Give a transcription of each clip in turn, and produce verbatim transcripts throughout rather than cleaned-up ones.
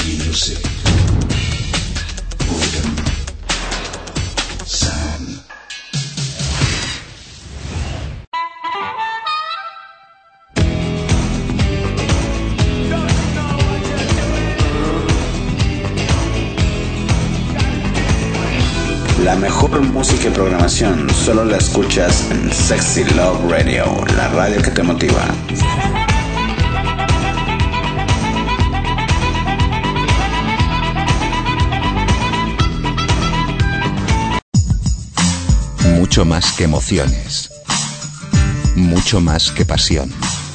Music. Boredom. Sound. La mejor música y programación solo la escuchas en Sexy Love Radio, la radio que te motiva. Mucho más que emociones, mucho más que pasión.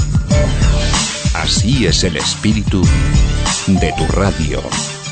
Así es el espíritu de tu radio.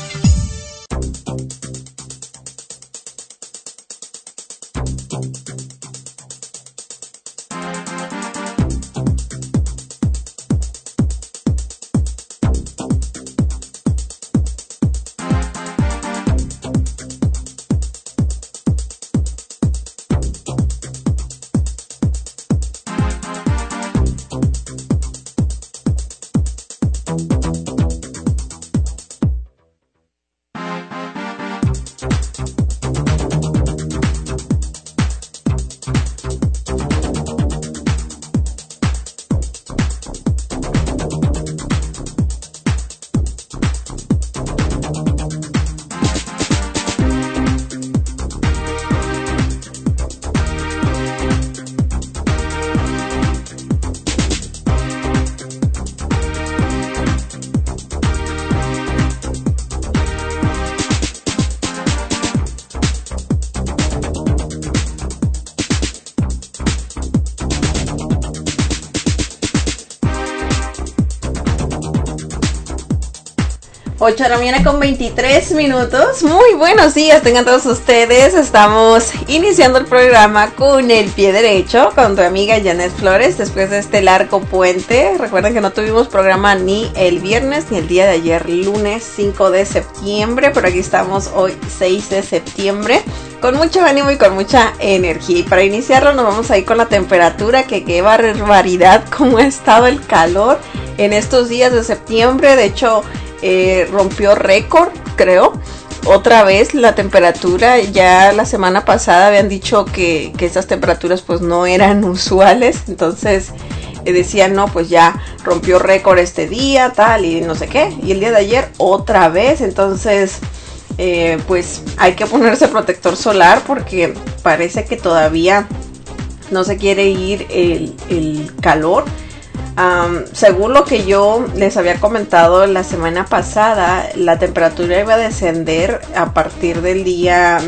ocho de la mañana con veintitrés minutos. Muy buenos días, tengan todos ustedes. Estamos iniciando el programa con el pie derecho, con tu amiga Janet Flores, después de este largo puente. Recuerden que no tuvimos programa ni el viernes ni el día de ayer, lunes cinco de septiembre, pero aquí estamos hoy seis de septiembre, con mucho ánimo y con mucha energía. Y para iniciarlo nos vamos a ir con la temperatura, que qué barbaridad cómo ha estado el calor en estos días de septiembre. De hecho, Eh, rompió récord, creo, otra vez la temperatura. Ya la semana pasada habían dicho que, que estas temperaturas pues no eran usuales, entonces eh, decían no, pues ya rompió récord este día, tal y no sé qué, y el día de ayer otra vez. Entonces eh, pues hay que ponerse protector solar porque parece que todavía no se quiere ir el, el calor. Um, según lo que yo les había comentado la semana pasada, la temperatura iba a descender a partir del día,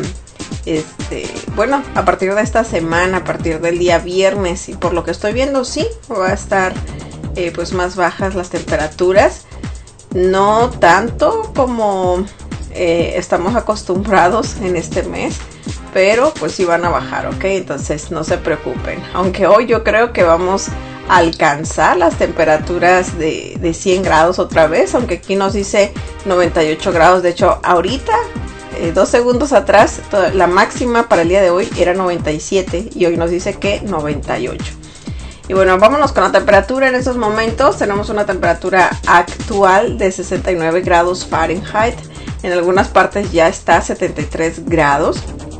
este, bueno, a partir de esta semana, a partir del día viernes, y por lo que estoy viendo, sí, va a estar eh, pues más bajas las temperaturas, no tanto como eh, estamos acostumbrados en este mes, pero pues sí van a bajar, ok, entonces no se preocupen, aunque hoy yo creo que vamos alcanzar las temperaturas de, de cien grados otra vez, aunque aquí nos dice noventa y ocho grados. De hecho, ahorita, eh, dos segundos atrás, toda, la máxima para el día de hoy era noventa y siete y hoy nos dice que noventa y ocho. Y bueno, vámonos con la temperatura en estos momentos. Tenemos una temperatura actual de sesenta y nueve grados Fahrenheit. En algunas partes ya está a setenta y tres grados.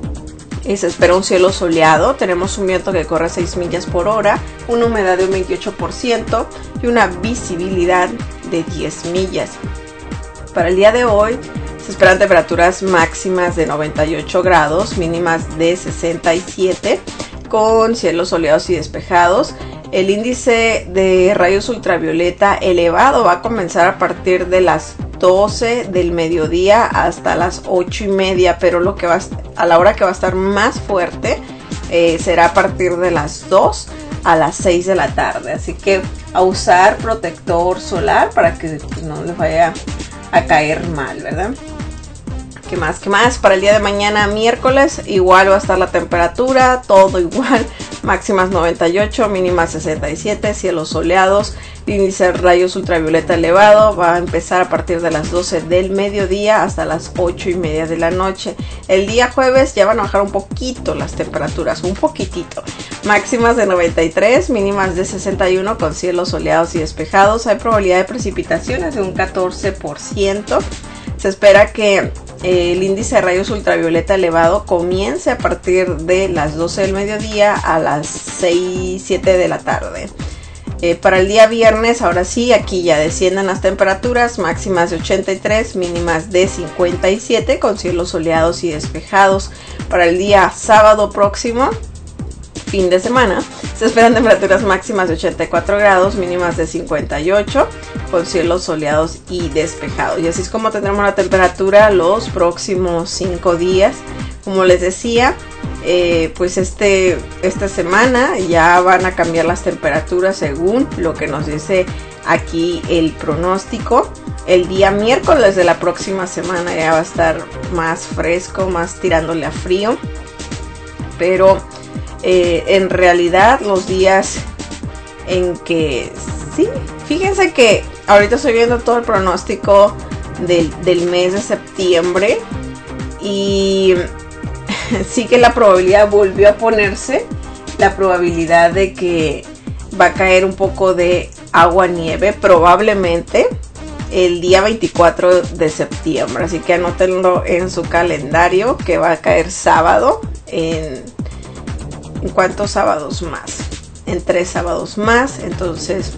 Y se espera un cielo soleado. Tenemos un viento que corre a seis millas por hora, una humedad de un veintiocho por ciento y una visibilidad de diez millas. Para el día de hoy se esperan temperaturas máximas de noventa y ocho grados, mínimas de sesenta y siete, con cielos soleados y despejados. El índice de rayos ultravioleta elevado va a comenzar a partir de las doce del mediodía hasta las ocho y media, pero lo que va a, a la hora que va a estar más fuerte eh, será a partir de las dos a las seis de la tarde. Así que a usar protector solar para que pues, no les vaya a caer mal, ¿verdad? ¿Qué más? ¿Qué más? Para el día de mañana, miércoles, igual va a estar la temperatura, todo igual. Máximas noventa y ocho, mínimas sesenta y siete, cielos soleados, índice de rayos ultravioleta elevado, va a empezar a partir de las doce del mediodía hasta las ocho y media de la noche. El día jueves ya van a bajar un poquito las temperaturas, un poquitito. Máximas de noventa y tres, mínimas de sesenta y uno con cielos soleados y despejados. Hay probabilidad de precipitaciones de un catorce por ciento. Se espera que eh, el índice de rayos ultravioleta elevado comience a partir de las doce del mediodía a las seis, siete de la tarde. Eh, para el día viernes, ahora sí, aquí ya descienden las temperaturas, máximas de ochenta y tres, mínimas de cincuenta y siete, con cielos soleados y despejados. Para el día sábado próximo, fin de semana, se esperan temperaturas máximas de ochenta y cuatro grados, mínimas de cincuenta y ocho, con cielos soleados y despejados. Y así es como tendremos la temperatura los próximos cinco días. Como les decía, eh, pues este, esta semana ya van a cambiar las temperaturas según lo que nos dice aquí el pronóstico. El día miércoles de la próxima semana ya va a estar más fresco, más tirándole a frío. Pero eh, en realidad los días en que... Sí, fíjense que ahorita estoy viendo todo el pronóstico del, del mes de septiembre. Y sí que la probabilidad volvió a ponerse. La probabilidad de que va a caer un poco de agua nieve probablemente el día veinticuatro de septiembre. Así que anótenlo en su calendario que va a caer sábado. En, ¿en cuántos sábados más? En tres sábados más. Entonces,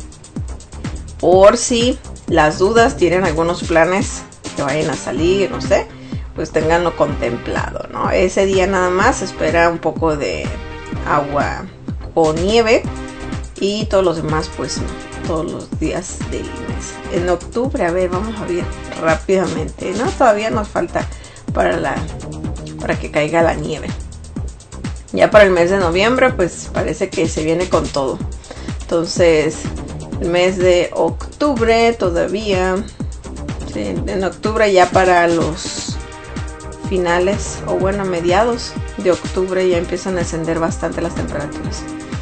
por si las dudas, tienen algunos planes que vayan a salir, no sé, pues tenganlo contemplado, ¿no? Ese día nada más se espera un poco de agua o nieve y todos los demás pues no, todos los días del mes. En octubre, a ver, vamos a ver rápidamente, ¿no? Todavía nos falta para la para que caiga la nieve. Ya para el mes de noviembre pues parece que se viene con todo. Entonces el mes de octubre todavía, sí, en octubre ya para los finales o bueno mediados de octubre ya empiezan a ascender bastante las temperaturas.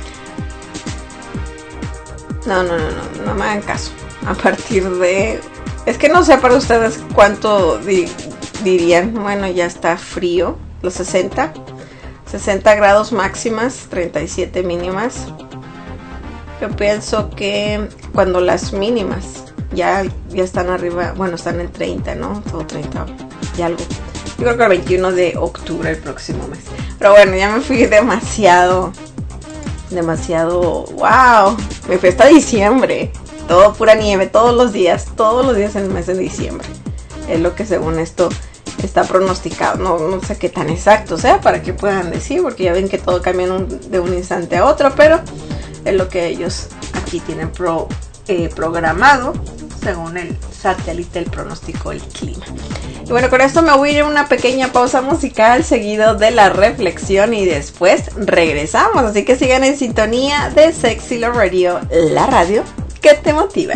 No, no, no, no, no me hagan caso. A partir de... Es que no sé para ustedes cuánto di, dirían. Bueno, ya está frío. Los sesenta. sesenta grados máximas, treinta y siete mínimas. Yo pienso que cuando las mínimas ya, ya están arriba, bueno, están en treinta, ¿no? Todo treinta y algo. Yo creo que el veintiuno de octubre, el próximo mes. Pero bueno, ya me fui demasiado, demasiado, wow. Me fui hasta diciembre. Todo pura nieve, todos los días, todos los días en el mes de diciembre. Es lo que según esto está pronosticado. No, no sé qué tan exacto sea para que puedan decir, porque ya ven que todo cambia un, de un instante a otro, pero es lo que ellos aquí tienen pro, eh, programado según el satélite, el pronóstico del clima. Y bueno, con esto me voy a ir a una pequeña pausa musical seguido de la reflexión y después regresamos. Así que sigan en sintonía de Sexy Love Radio, la radio que te motiva.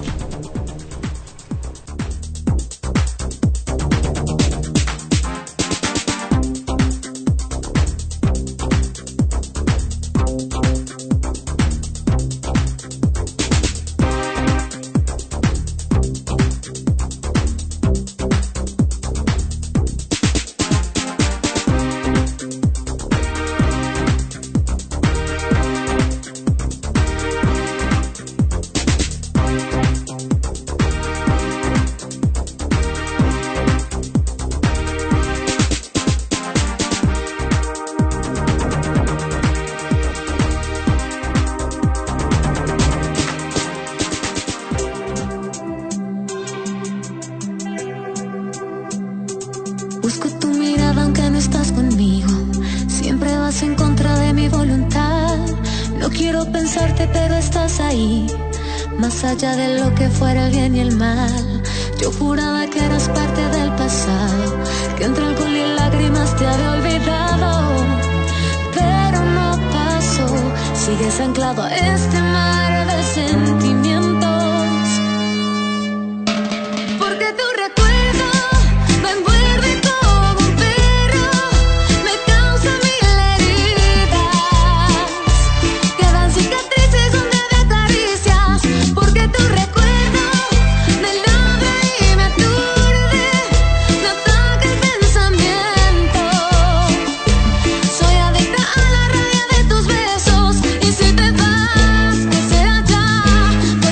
Busco tu mirada aunque no estás conmigo. Siempre vas en contra de mi voluntad. No quiero pensarte pero estás ahí. Más allá de lo que fuera el bien y el mal. Yo juraba que eras parte del pasado, que entre alcohol y lágrimas te había olvidado. Pero no pasó. Sigues anclado a este mar de sentimientos. Porque tu recuerdo me envuelve como un perro, me causa mil heridas. Quedan cicatrices donde me acaricias. Porque tu recuerdo me logra y me aturde, me ataca el pensamiento. Soy adicta a la rabia de tus besos. Y si te vas, que será ya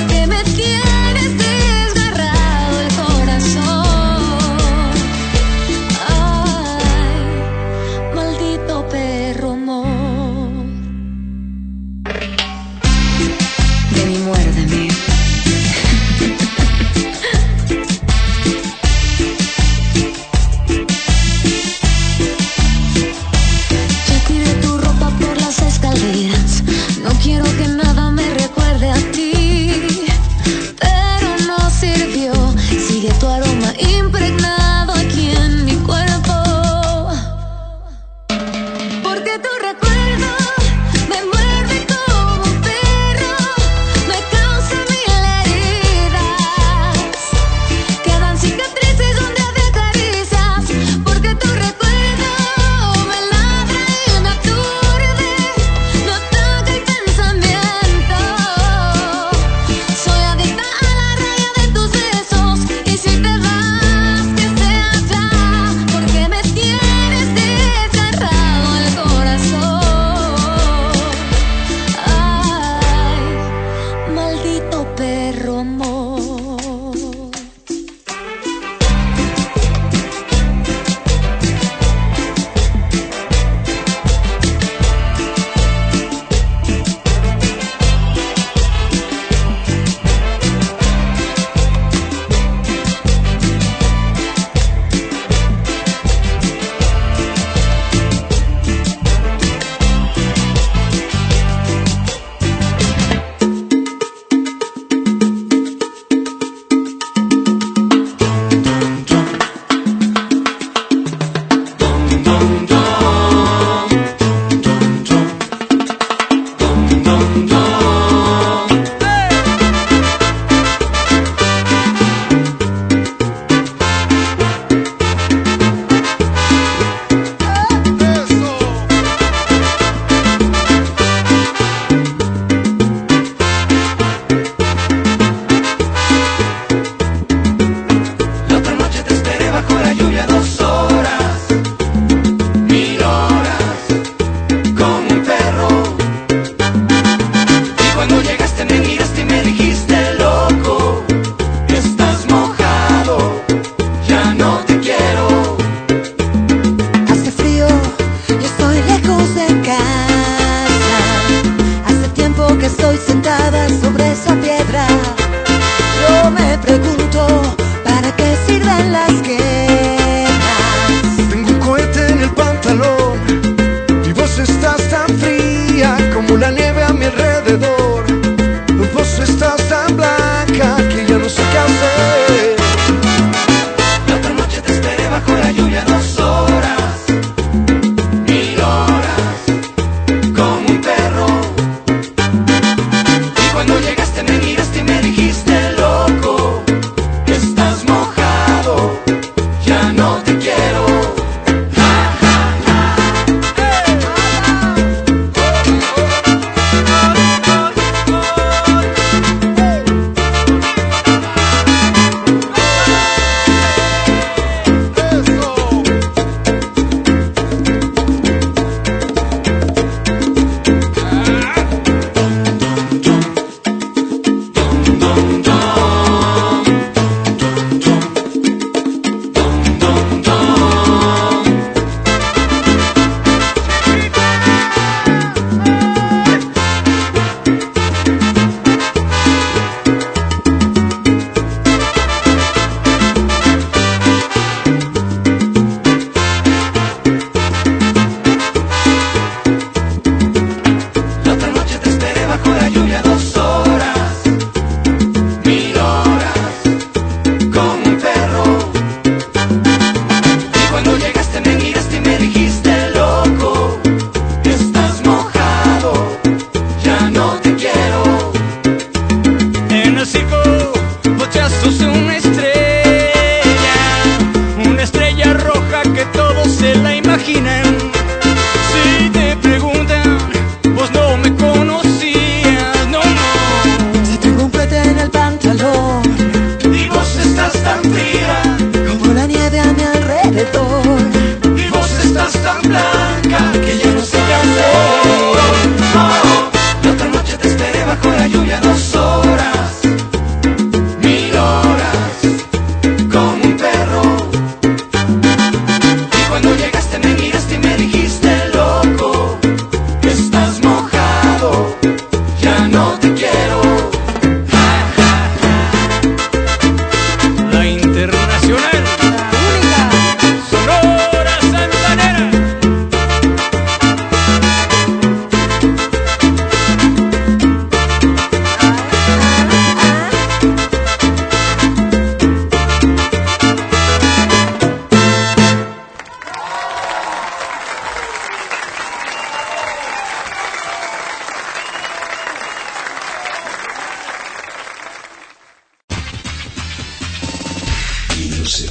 Music.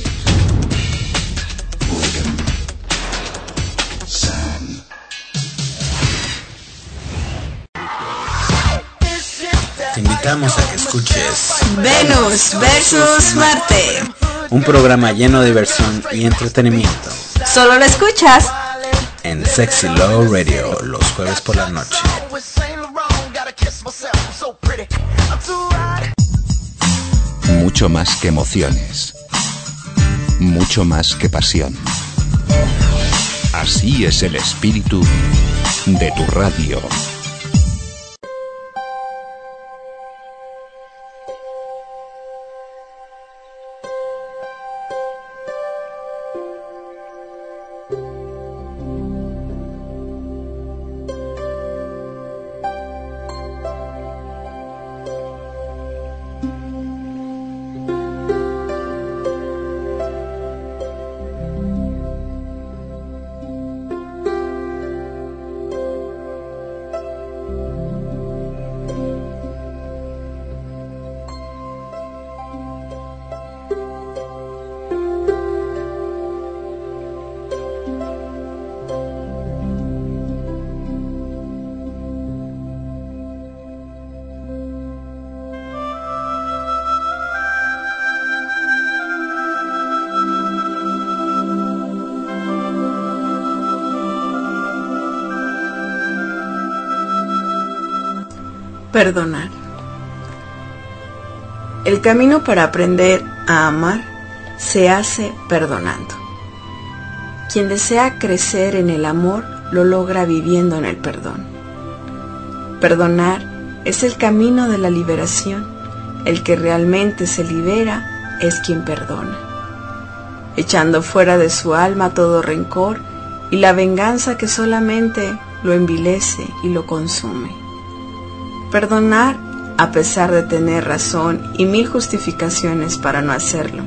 Organ. Sound. Te invitamos a que escuches Venus versus Marte. Un programa lleno de diversión y entretenimiento. Solo lo escuchas En Sexy Love Radio los jueves por la noche. Mucho más que emociones. Mucho más que pasión. Así es el espíritu de tu radio. Perdonar. El camino para aprender a amar se hace perdonando. Quien desea crecer en el amor lo logra viviendo en el perdón. Perdonar es el camino de la liberación. El que realmente se libera es quien perdona, echando fuera de su alma todo rencor y la venganza que solamente lo envilece y lo consume. Perdonar a pesar de tener razón y mil justificaciones para no hacerlo.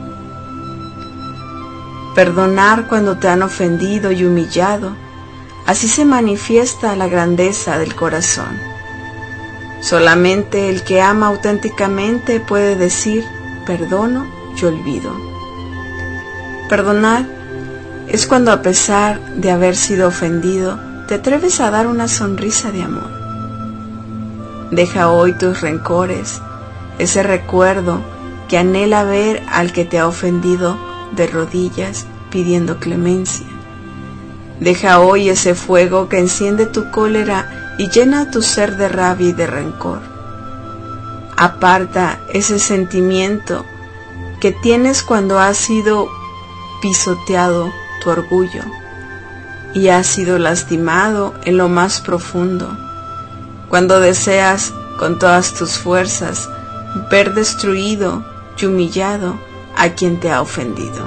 Perdonar cuando te han ofendido y humillado, así se manifiesta la grandeza del corazón. Solamente el que ama auténticamente puede decir, perdono y olvido. Perdonar es cuando a pesar de haber sido ofendido, te atreves a dar una sonrisa de amor. Deja hoy tus rencores, ese recuerdo que anhela ver al que te ha ofendido de rodillas pidiendo clemencia. Deja hoy ese fuego que enciende tu cólera y llena tu ser de rabia y de rencor. Aparta ese sentimiento que tienes cuando has sido pisoteado tu orgullo y has sido lastimado en lo más profundo. Cuando deseas con todas tus fuerzas ver destruido y humillado a quien te ha ofendido.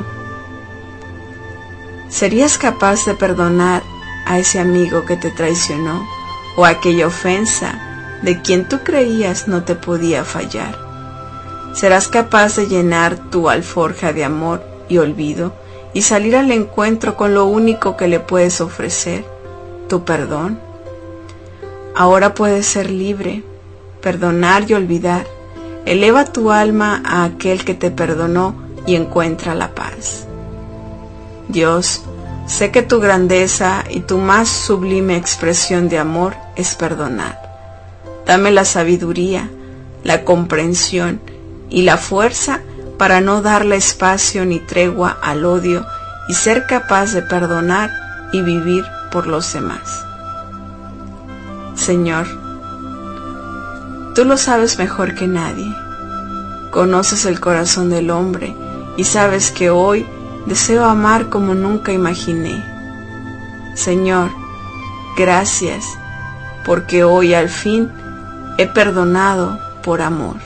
¿Serías capaz de perdonar a ese amigo que te traicionó o aquella ofensa de quien tú creías no te podía fallar? ¿Serás capaz de llenar tu alforja de amor y olvido y salir al encuentro con lo único que le puedes ofrecer, tu perdón? Ahora puedes ser libre, perdonar y olvidar. Eleva tu alma a aquel que te perdonó y encuentra la paz. Dios, sé que tu grandeza y tu más sublime expresión de amor es perdonar. Dame la sabiduría, la comprensión y la fuerza para no darle espacio ni tregua al odio y ser capaz de perdonar y vivir por los demás. Señor, tú lo sabes mejor que nadie. Conoces el corazón del hombre y sabes que hoy deseo amar como nunca imaginé. Señor, gracias, porque hoy al fin he perdonado por amor.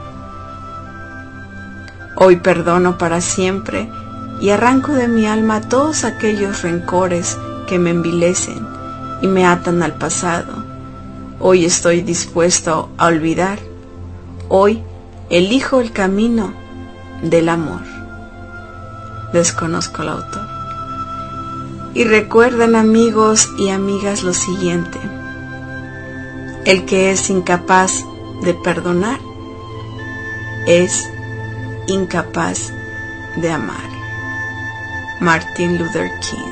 Hoy perdono para siempre y arranco de mi alma todos aquellos rencores que me envilecen y me atan al pasado. Hoy estoy dispuesto a olvidar. Hoy elijo el camino del amor. Desconozco el autor. Y recuerden, amigos y amigas, lo siguiente: el que es incapaz de perdonar es incapaz de amar. Martin Luther King.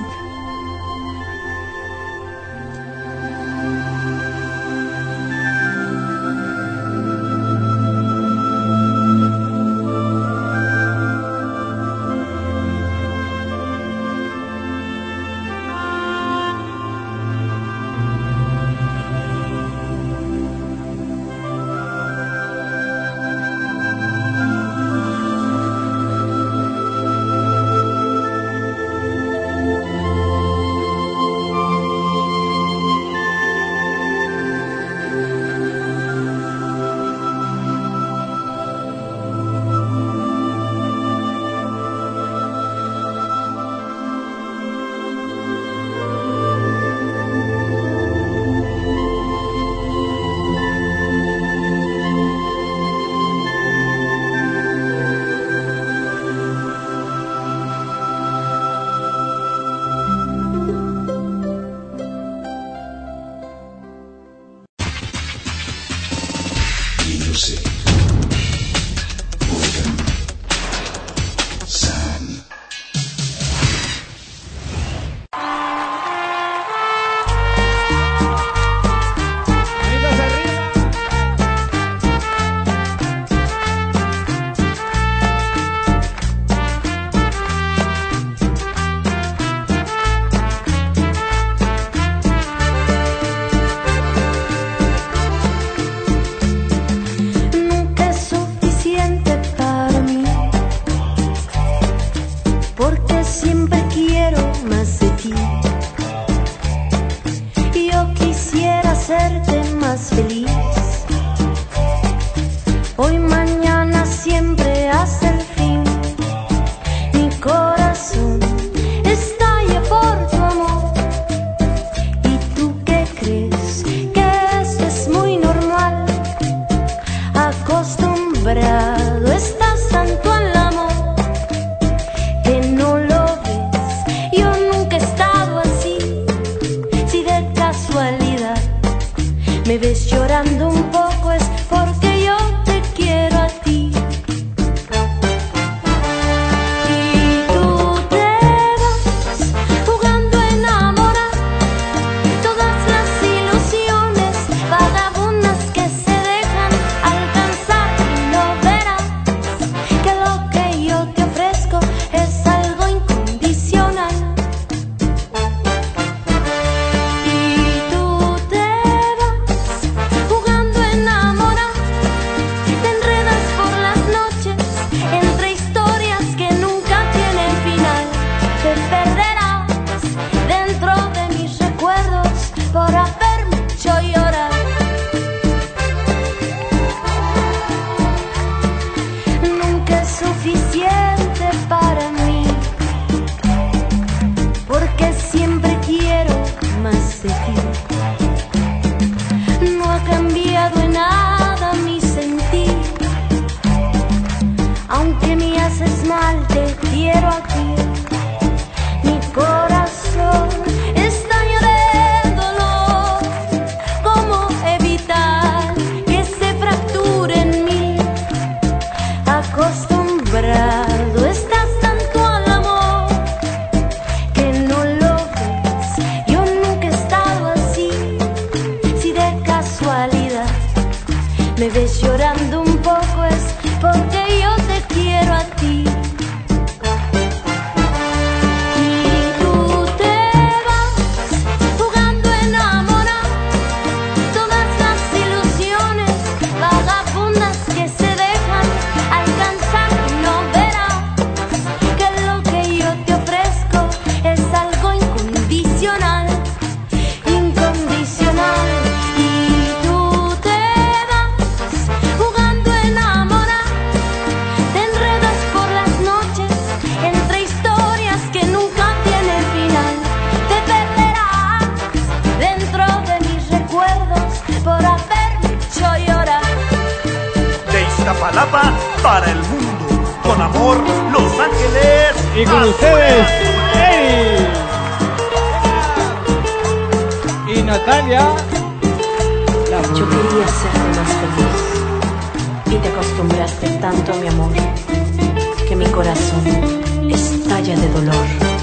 Para el mundo, con amor, Los Ángeles. Y con ustedes, Eri y Natalia. Yo quería serte más feliz y te acostumbraste tanto a mi amor que mi corazón batalla de dolor.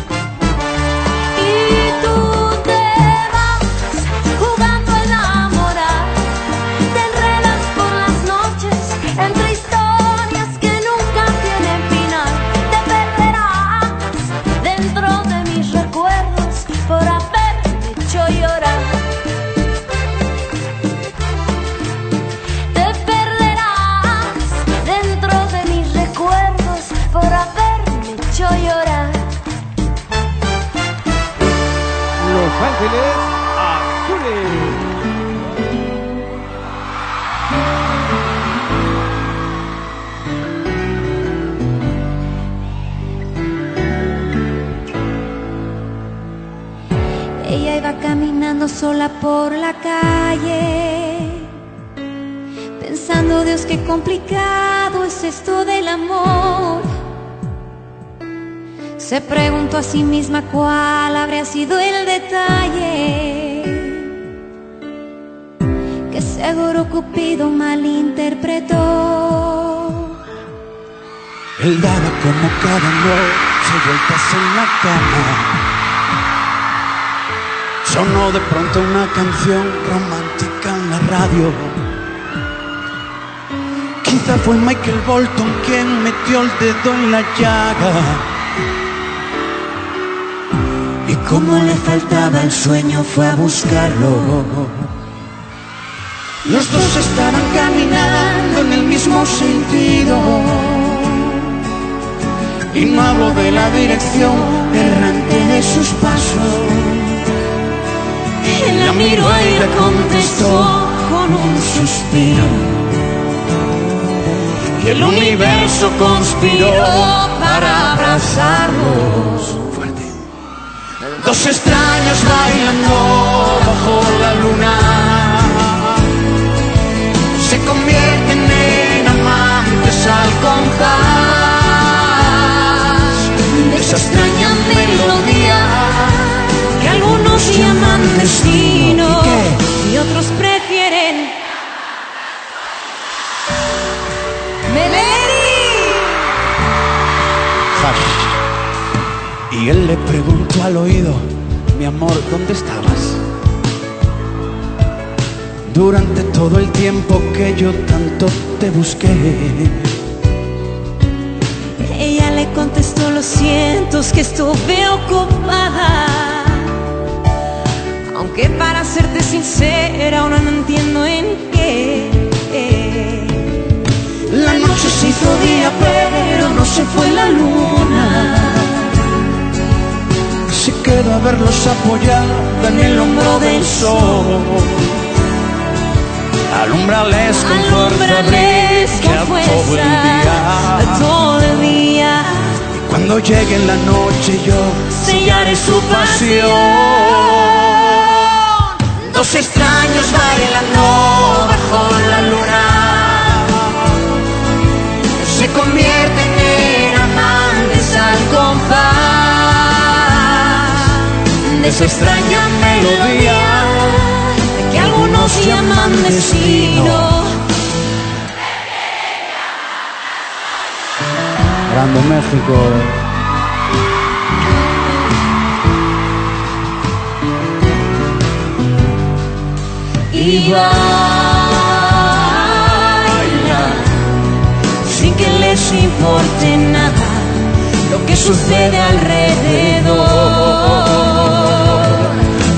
Ángeles Azules. Ella iba caminando sola por la calle, pensando, Dios, qué complicado es esto del amor. Se preguntó a sí misma cuál habría sido el detalle que seguro Cupido malinterpretó. Él daba como cada noche vueltas en la cama. Sonó de pronto una canción romántica en la radio. Quizá fue Michael Bolton quien metió el dedo en la llaga. Y como le faltaba el sueño fue a buscarlo. Los dos estaban caminando en el mismo sentido. Y no hablo de la dirección errante de sus pasos. Él la miró y le contestó con un suspiro. Y el universo conspiró para abrazarlos. Dos extraños bailando bajo la luna se convierten en amantes al compás de esa extraña melodía que algunos llaman destino y otros prefieren melody. Y él le preguntó al oído: mi amor, ¿dónde estabas? Durante todo el tiempo que yo tanto te busqué. Ella le contestó: lo siento, es que estuve ocupada. Aunque para serte sincera, ahora no entiendo en qué. La noche se hizo día, pero no se fue la luna. Se quedó a verlos apoyada en el hombro del sol. Alumbrales con fuerza, brilla todo el día, todo el día. Y cuando llegue la noche yo sellaré su pasión. Dos extraños bailando bajo la luna se convierten en amantes al compás de esa extraña melodía que algunos llaman destino. Grande México. Y bailan sin que les importe nada lo que sucede alrededor. Y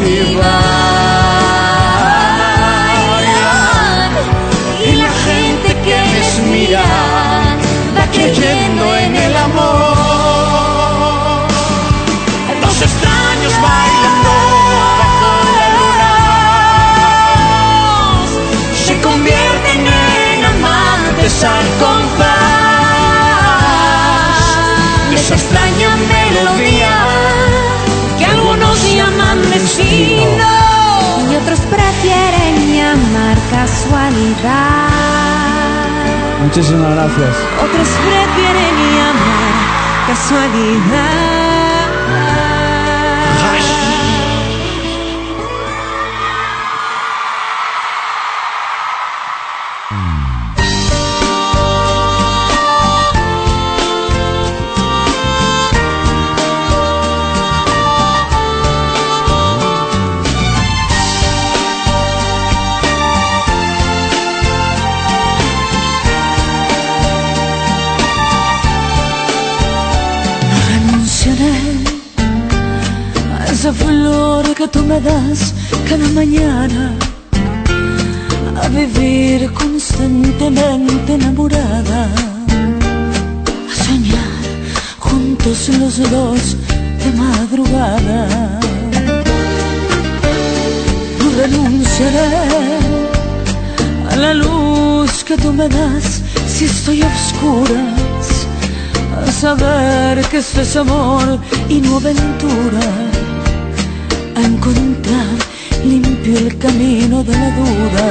bailan y la gente que les mira va creyendo en el amor. Dos extraños bailando bajo la luna se convierten en amantes al compás de esa extraña melodía que algunos llaman destino y otros prefieren llamar casualidad. Muchísimas gracias. Otros prefieren llamar casualidad. a esa flor que tú me das cada mañana, a vivir constantemente enamorada, a soñar juntos los dos de madrugada. No renunciaré a la luz que tú me das si estoy a oscuras, a saber que esto es amor y no aventura, a encontrar limpio el camino de la duda.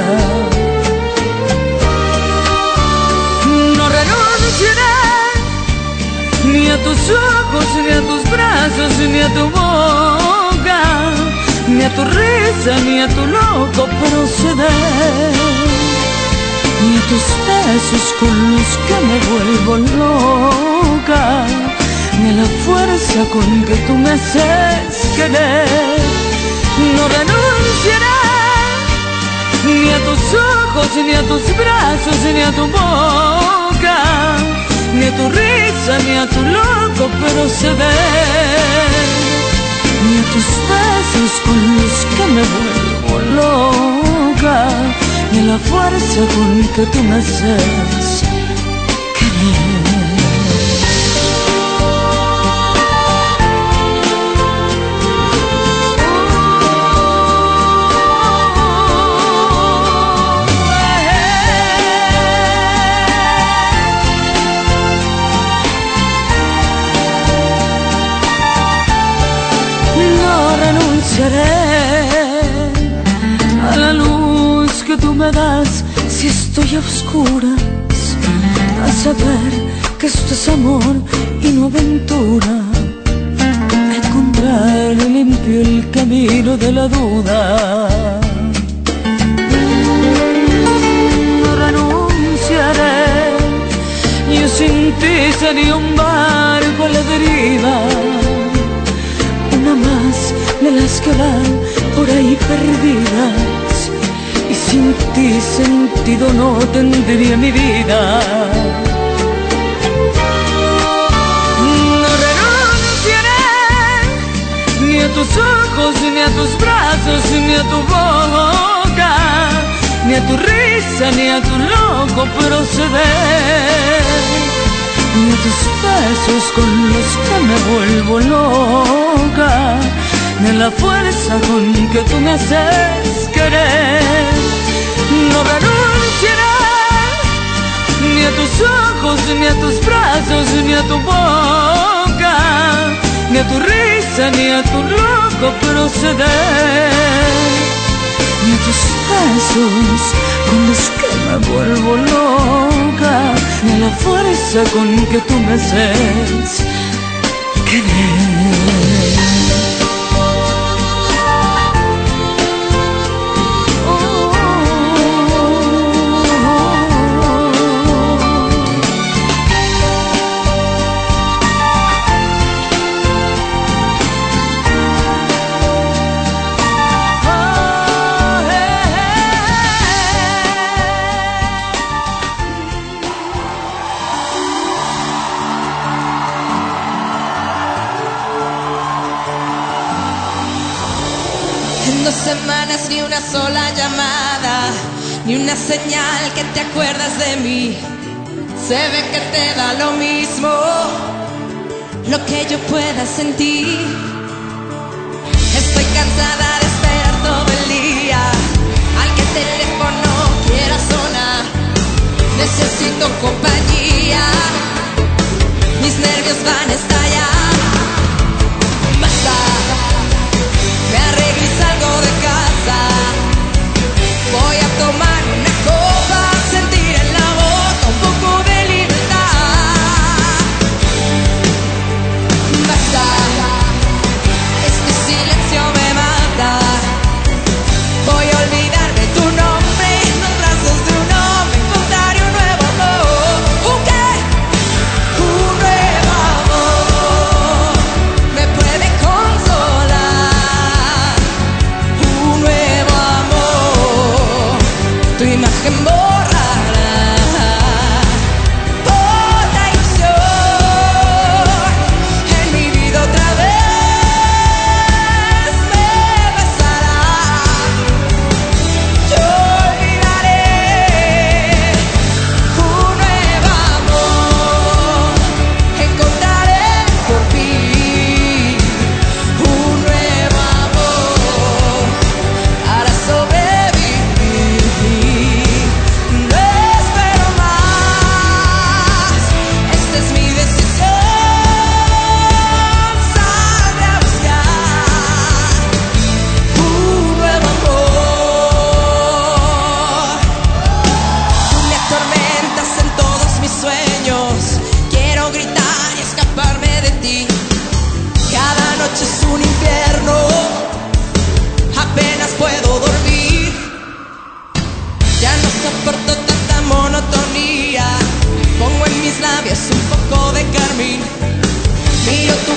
No renunciaré ni a tus ojos, ni a tus brazos, ni a tu boca, ni a tu risa, ni a tu loco proceder, ni a tus besos con los que me vuelvo loca, ni a la fuerza con que tú me haces querer. No renunciaré ni a tus ojos, ni a tus brazos, ni a tu boca, ni a tu risa, ni a tu loco proceder, ni a tus besos con los que me vuelvo loca, ni a la fuerza con que tú me haces querer. A la luz que tú me das si estoy a oscuras, a saber que esto es amor y no aventura, a encontrar limpio el camino de la duda. No renunciaré, yo sin ti sería un barco a la deriva, una más de las que van por ahí perdidas, y sin ti sentido no tendría mi vida. No renunciaré ni a tus ojos, ni a tus brazos, ni a tu boca, ni a tu risa, ni a tu loco proceder, ni a tus besos con los que me vuelvo loca, ni a la fuerza con que tú me haces querer. No renunciaré ni a tus ojos, ni a tus brazos, ni a tu boca, ni a tu risa, ni a tu loco proceder, ni a tus besos con los que me vuelvo loca, ni a la fuerza con que tú me haces querer. Semanas ni una sola llamada, ni una señal que te acuerdas de mí. Se ve que te da lo mismo lo que yo pueda sentir. Estoy cansada de esperar todo el día al que el teléfono quiera sonar. Necesito compañía, mis nervios van a estallar. Basta, me arreglo y salgo de casa. Voy a tomar una copa, sentir en la boca un poco de libertad. Basta, este silencio me mata. Voy a olvidarme tu nombre y en los brazos de un hombre encontraré un nuevo amor. ¿Un qué? Un nuevo amor.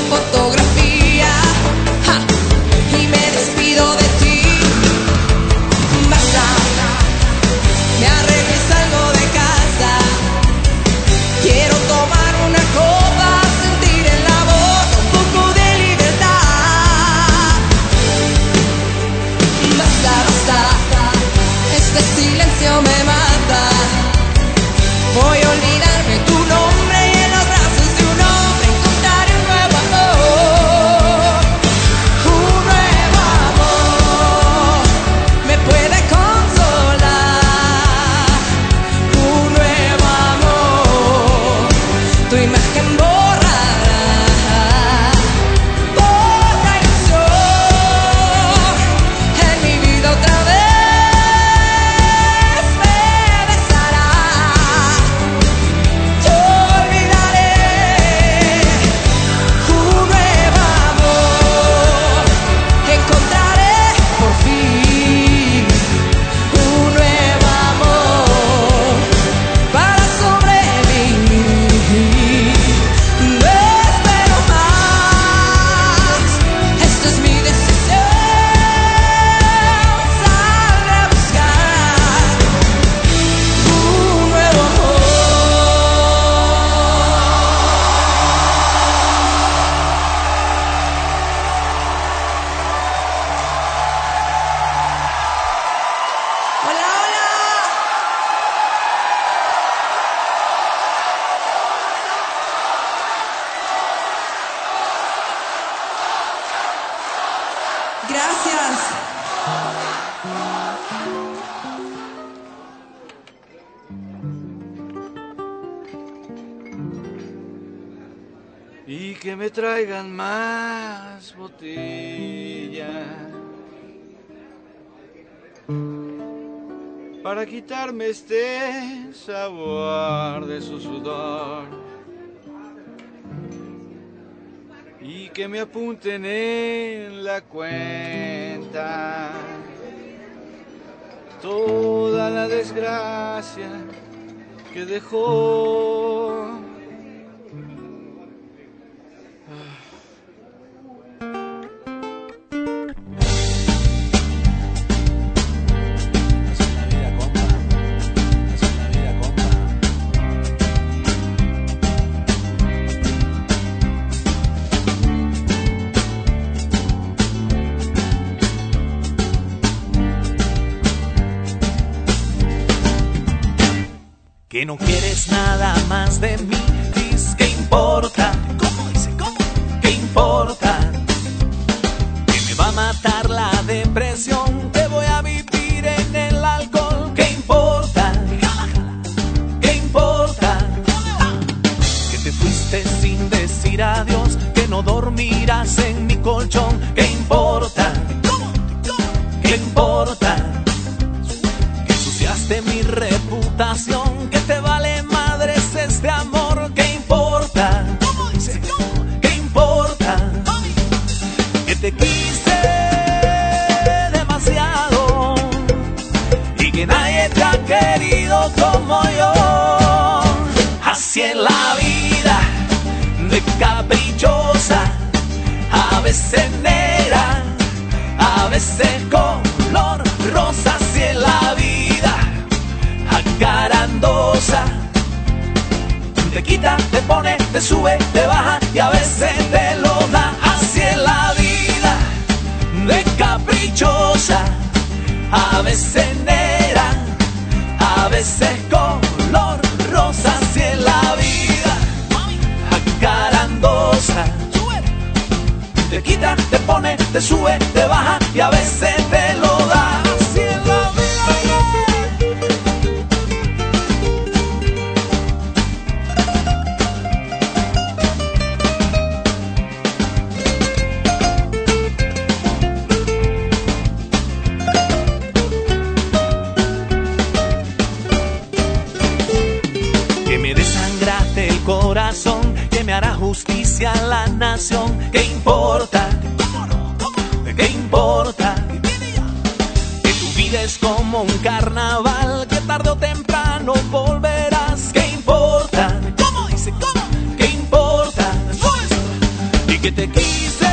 fotografía, ja, y me despido de ti. Basta, me arregles algo de casa. Quiero tomar una copa, sentir en la boca un poco de libertad. Basta, basta, este silencio me mata. Voy a olvidarme tu nombre y en los brazos de un hombre encontraré un nuevo amor. Un nuevo amor me puede consolar. Un nuevo amor, tu imagen borrará. Otra ilusión en mi vida otra vez me besará. Yo olvidaré un nuevo amor, encontraré por fin un nuevo amor para sobrevivir. No espero más, esta es mi decisión. Saldré a buscar un nuevo amor. Hola, hola. Gracias. Y que me traigan más botellas para quitarme este sabor de su sudor. Y que me apunten en la cuenta toda la desgracia que dejó. Que no quieres nada más de mí, dices que importa. ¿Cómo dice? ¿Cómo? ¿Qué importa? Que me va a matar la depresión, que voy a vivir en el alcohol. ¿Qué importa? ¿Qué importa? Que te fuiste sin decir adiós, que no dormirás en mi colchón. ¿Qué importa? ¿Qué importa? Que ensuciaste mi reputación, que te vale madres este amor. ¿Qué importa? ¿Qué importa? Que te quise demasiado y que nadie te ha querido como yo. Así es la vida, de caprichosa, a veces negra, a veces color rosa. Así es la vida, acarandosa, te quita, te pone, te sube, te baja y a veces te lo da. Así es la vida, de caprichosa, a veces negra, a veces color rosa. Así es la vida, acarandosa, te quita, te pone, te sube, te baja y a veces te lo da. Así es la vida. Corazón, que me hará justicia a la nación. ¿Qué importa? ¿Qué importa? Que tu vida es como un carnaval, que tarde o temprano volverás. ¿Qué importa? ¿Cómo dice? ¿Cómo? ¿Qué importa? Y que te quise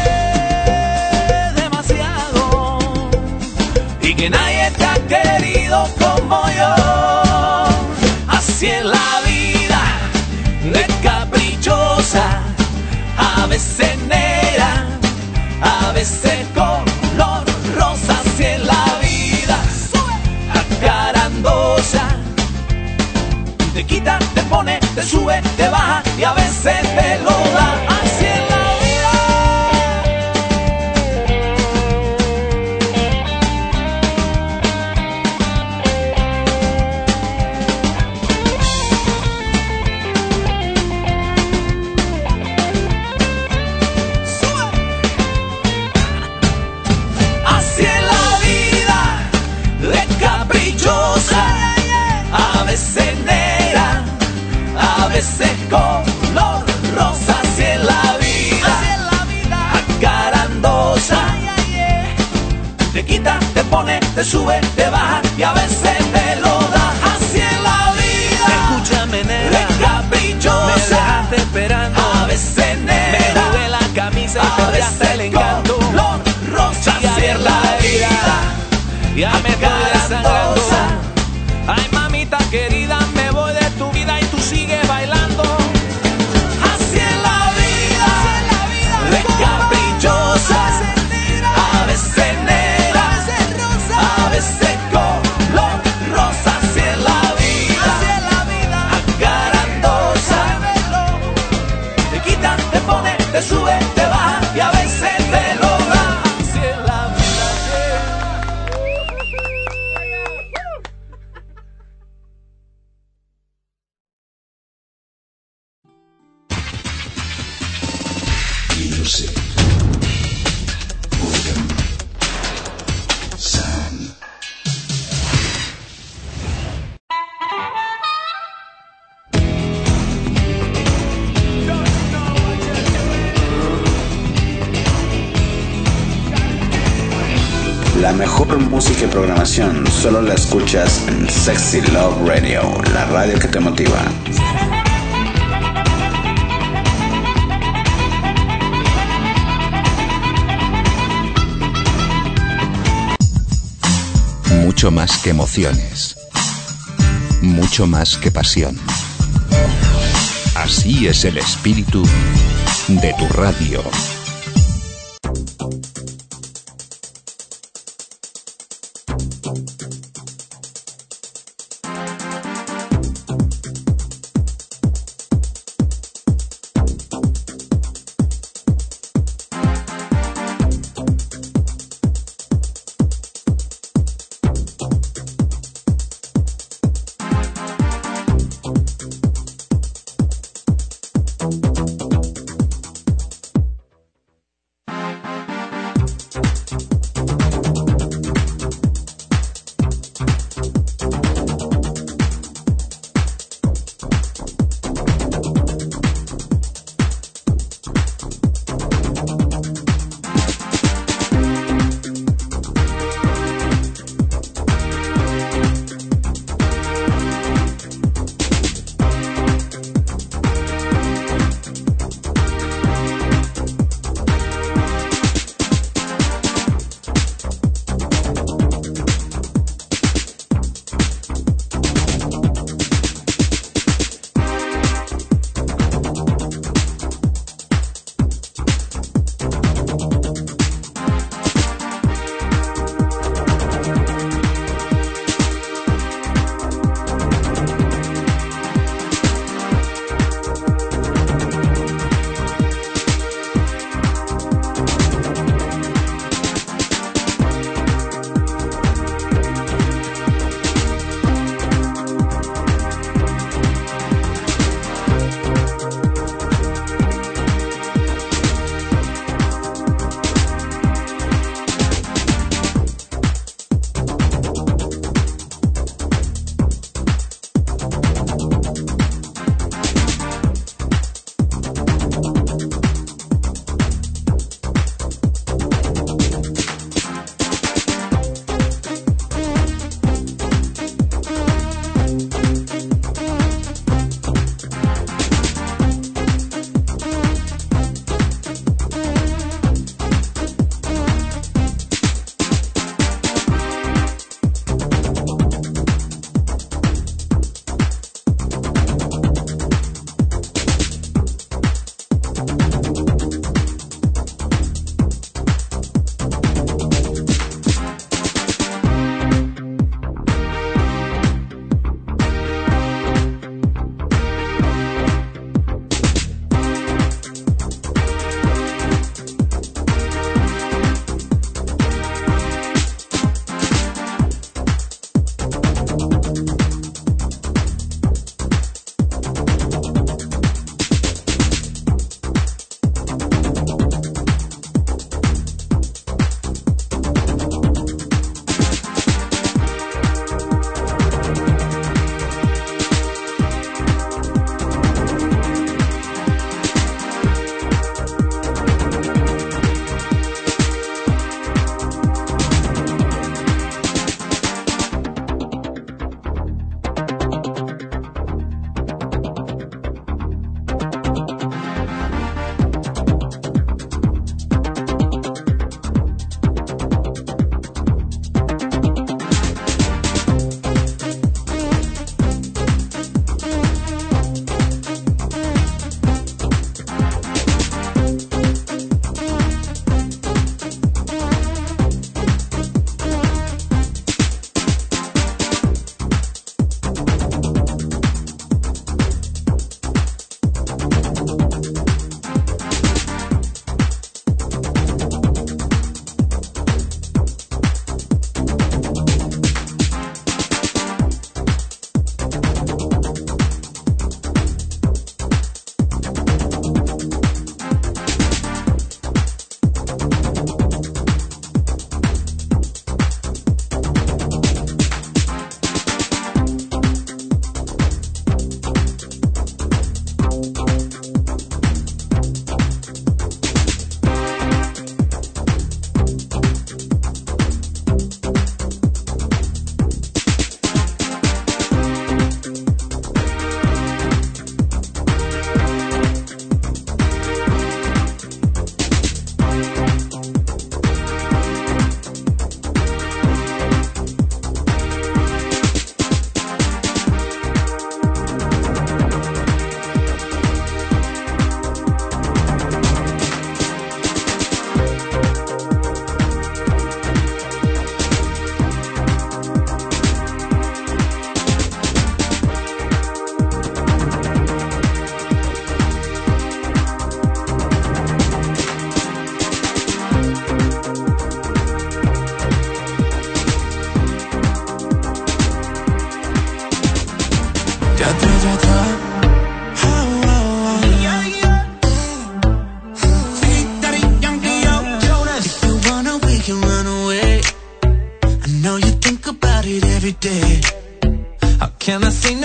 demasiado y que nadie te ha querido como yo. Así es la vida, de caprichosa, a veces negra, a veces color rosa. Así es la vida, acarandosa, te quita, te pone, te sube, te baja y a veces te lo da. Así es la ese color rosa. Así es la vida, así es la vida, acarandosa, te quita, te pone, te sube, te baja y a veces te lo da. Así es la vida, escúchame nena, de caprichosa, me dejaste esperando, a veces negra, me jugué la camisa y perdí hasta el encanto. Color rosa, así es la vida, ya me estoy desangrando. Ay mamita querida, me voy de tu vida y tú sigues bailando. Así es la vida, de caprichosa, a veces negra, a veces color rosa. Así es la vida, acarandosa, te quita, te pone, te sube, te baja y a veces te lo da. Así es la vida. Music. William. Sam. La mejor música y programación solo la escuchas en Sexy Love Radio, la radio que te motiva. Mucho más que emociones. Mucho más que pasión. Así es el espíritu de tu radio.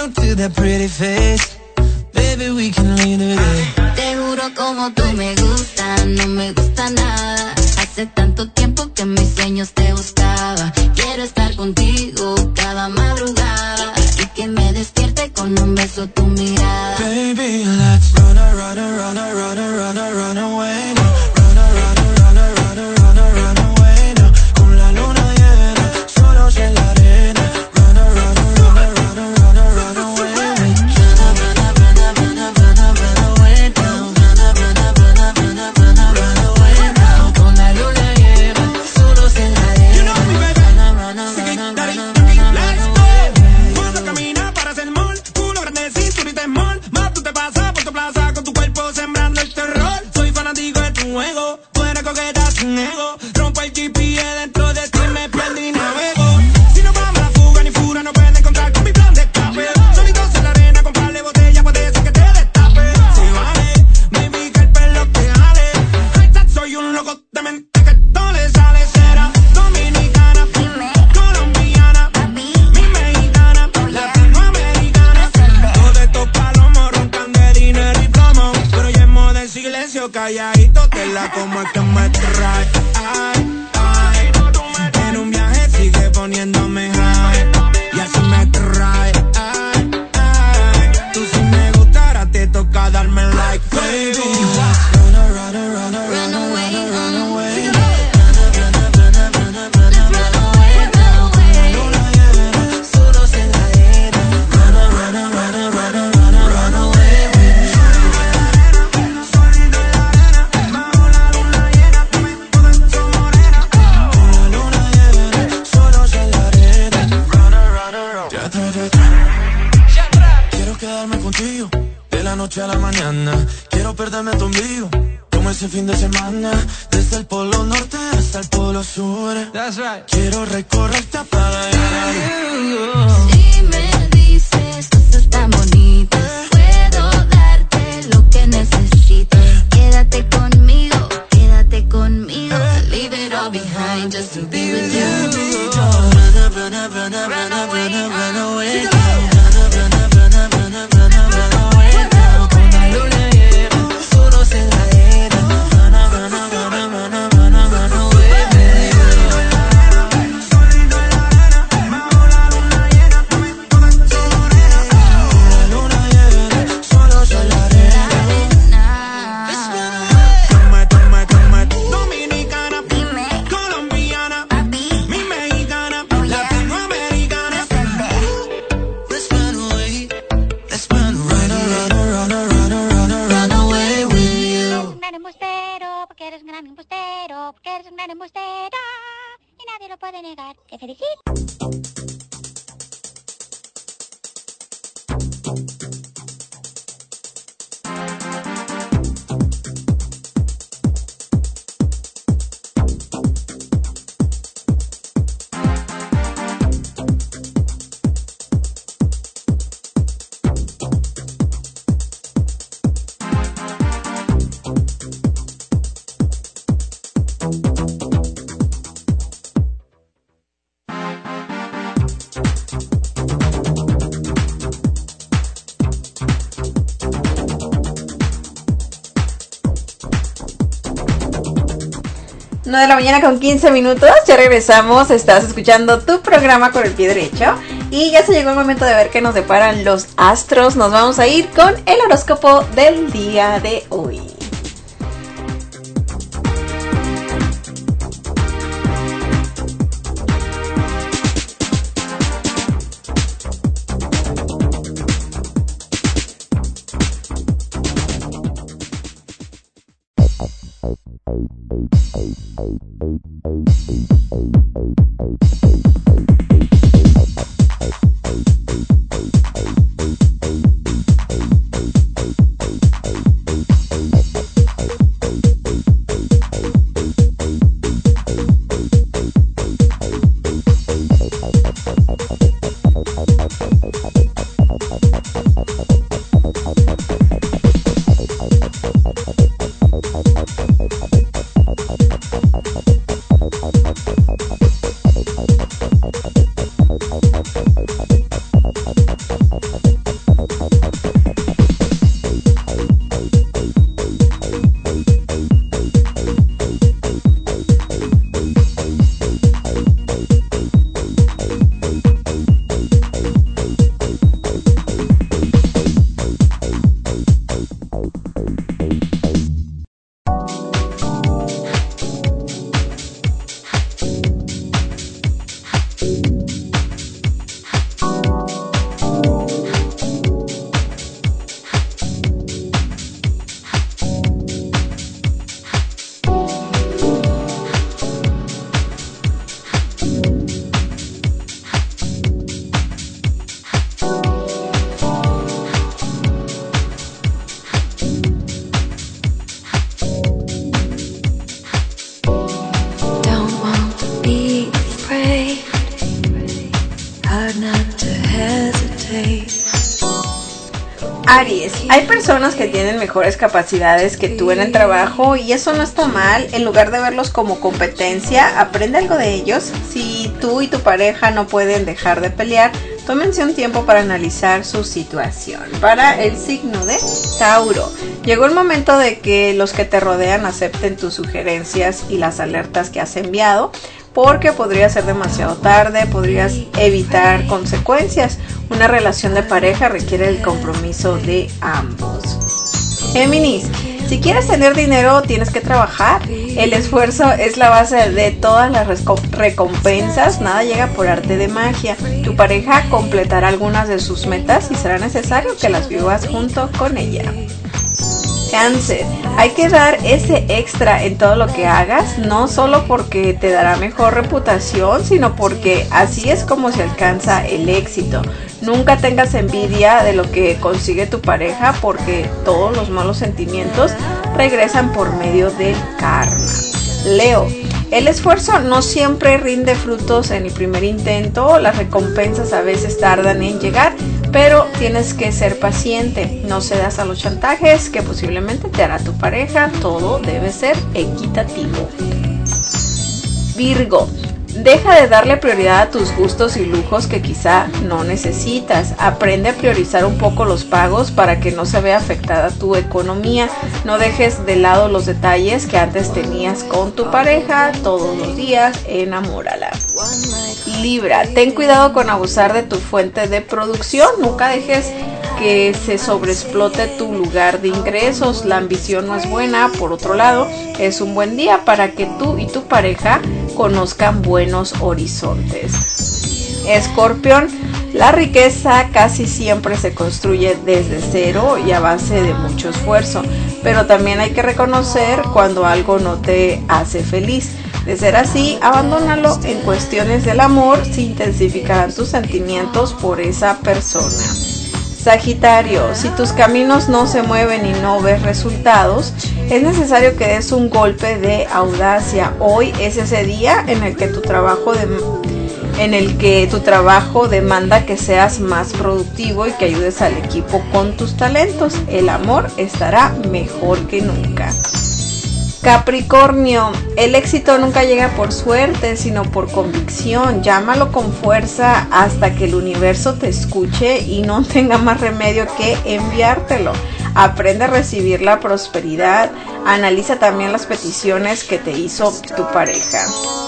don't do that pretty face. Baby, we can leave today. Te juro como tú me gustas, no me gusta nada. Hace tanto tiempo que en mis sueños te buscaba. Quiero estar contigo cada madrugada y que me despierte con un beso tu mirada. Baby, let's run, run, run, run, run, run, run away now. Run, run, run, run, run, run away now. Con la luna llena, solos en la arena. Run, run, run, run, run, run, run away. Run, run, run, run, run, run away now. Run, run, run, run, run, run away now. Con la luna llena, solos en la arena. You know me, baby. Run, run, run, run, run, run, let's go. Cuando camina para el mall, culo grande, cinturita en mall. Más tú te pasas por tu plaza con tu cuerpo sembrando el terror. Soy fanático de tu juego, tú eres coqueta sin ego. Rompo el G P S dentro de ti, me pierdo y navego. Si no vamos a la fuga ni fura, no puedes encontrar con mi plan de escape. Solitos en la arena con par de botella, puede ser que te destape. Si vale, baby, que el pelo te jale. Soy un loco de mente que todo le sale. Será dominicana, colombiana, mi mexicana, latinoamericana. Todos estos palomos roncan de dinero y plomo, pero yo en modo de silencio calladito te la como es que me trae. Ay, ay, en un viaje sigue poniéndome high y así me trae. Ay, ay, tú si me gustara te toca darme like, baby. run, run, run, run, Run away, run away. Solos en la arena. Run, run, run, run, run, run, run away. Bajo la luna llena, tú me pones morena. Con la luna llena, solos en la arena. Run, run, run. Ya atrás, ya atrás. Quiero quedarme contigo de la noche a la mañana. Quiero perderme tu ombligo como ese fin de semana. Desde el polo norte hasta el polo sur. That's right. Quiero recorrerte para llegar. Si me dices cosas tan bonitas, puedo darte lo que necesites. Quédate conmigo, quédate conmigo. Leave it all behind just to be with you. Run, run, run, run, run, run away. Run, run, run, run, run, run away. Con la luna llena, solos en la arena. Run, run, run, run, run, run, run away. Solito en la arena, bajo la luna llena, tú me pones morena. Con la luna llena, solos en la arena. Tome, tome, tome, dominicana, colombiana, mi mexicana, latinoamericana. Let's run away. Let's run away. Run, run, run, run, run, run away with you. Un gran embustero, porque eres un gran embustero, porque eres un gran embustero y nadie lo puede negar. Te felicito. nueve de la mañana con quince minutos, ya regresamos, estás escuchando tu programa con el pie derecho y ya se llegó el momento de ver qué nos deparan los astros. Nos vamos a ir con el horóscopo del día de hoy. Aries, hay personas que tienen mejores capacidades que tú en el trabajo y eso no está mal. En lugar de verlos como competencia, aprende algo de ellos. Si tú y tu pareja no pueden dejar de pelear, tómense un tiempo para analizar su situación. Para el signo de Tauro, llegó el momento de que los que te rodean acepten tus sugerencias y las alertas que has enviado, porque podría ser demasiado tarde, podrías evitar consecuencias. Una relación de pareja requiere el compromiso de ambos. Géminis, si quieres tener dinero tienes que trabajar. El esfuerzo es la base de todas las recompensas, nada llega por arte de magia. Tu pareja completará algunas de sus metas y será necesario que las vivas junto con ella. Cáncer, hay que dar ese extra en todo lo que hagas, no solo porque te dará mejor reputación, sino porque así es como se alcanza el éxito. Nunca tengas envidia de lo que consigue tu pareja, porque todos los malos sentimientos regresan por medio del karma. Leo, el esfuerzo no siempre rinde frutos en el primer intento, las recompensas a veces tardan en llegar, pero tienes que ser paciente, no cedas a los chantajes que posiblemente te hará tu pareja, todo debe ser equitativo. Virgo, deja de darle prioridad a tus gustos y lujos que quizá no necesitas. Aprende a priorizar un poco los pagos para que no se vea afectada tu economía. No dejes de lado los detalles que antes tenías con tu pareja. Todos los días, enamórala. Libra, ten cuidado con abusar de tu fuente de producción. Nunca dejes que se sobreexplote tu lugar de ingresos. La ambición no es buena. Por otro lado, es un buen día para que tú y tu pareja conozcan buenos horizontes. Escorpión, la riqueza casi siempre se construye desde cero y a base de mucho esfuerzo, pero también hay que reconocer cuando algo no te hace feliz. De ser así, abandónalo. En cuestiones del amor se intensificarán tus sentimientos por esa persona. Sagitario, si tus caminos no se mueven y no ves resultados, es necesario que des un golpe de audacia. Hoy es ese día en el que tu trabajo de, en el que tu trabajo demanda que seas más productivo y que ayudes al equipo con tus talentos. El amor estará mejor que nunca. Capricornio, el éxito nunca llega por suerte, sino por convicción. Llámalo con fuerza hasta que el universo te escuche y no tenga más remedio que enviártelo. Aprende a recibir la prosperidad. Analiza también las peticiones que te hizo tu pareja.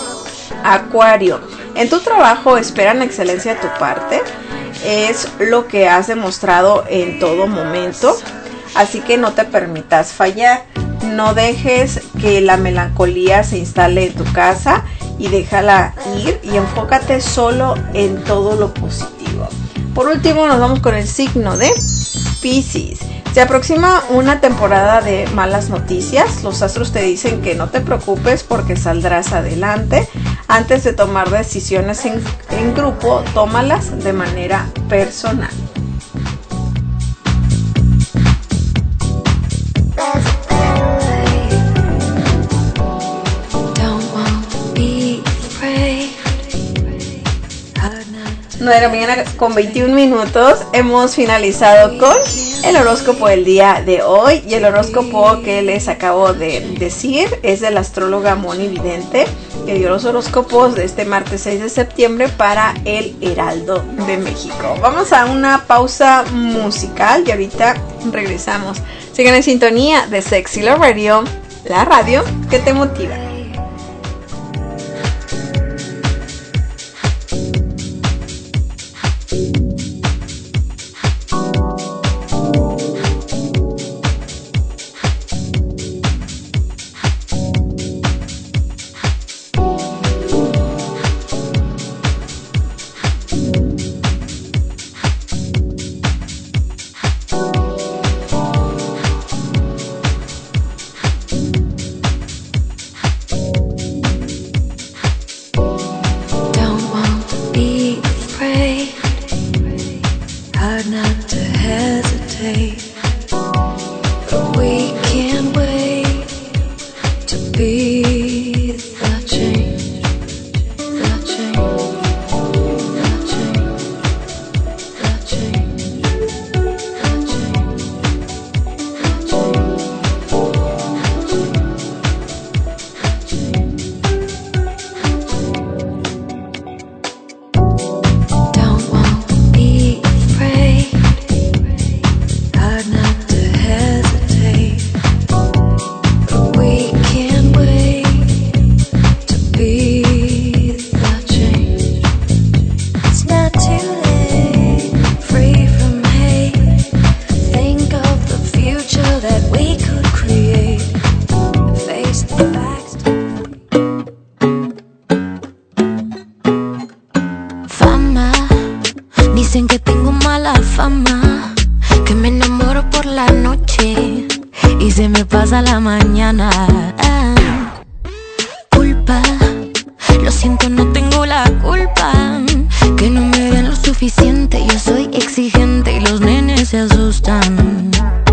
Acuario, en tu trabajo esperan excelencia de tu parte. Es lo que has demostrado en todo momento, así que no te permitas fallar. No dejes que la melancolía se instale en tu casa y déjala ir y enfócate solo en todo lo positivo. Por último, nos vamos con el signo de Piscis. Se aproxima una temporada de malas noticias. Los astros te dicen que no te preocupes porque saldrás adelante. Antes de tomar decisiones en, en grupo, tómalas de manera personal. nueve de la mañana con veintiún minutos. Hemos finalizado con el horóscopo del día de hoy. Y el horóscopo que les acabo de decir es de la astróloga Moni Vidente, que dio los horóscopos de este martes seis de septiembre para el Heraldo de México. Vamos a una pausa musical y ahorita regresamos. Sigan en sintonía de Sexy Love Radio, la radio que te motiva. Change. fama, que me enamoro por la noche y se me pasa la mañana. Ah, culpa, lo siento, no tengo la culpa, que no me den lo suficiente. Yo soy exigente y los nenes se asustan.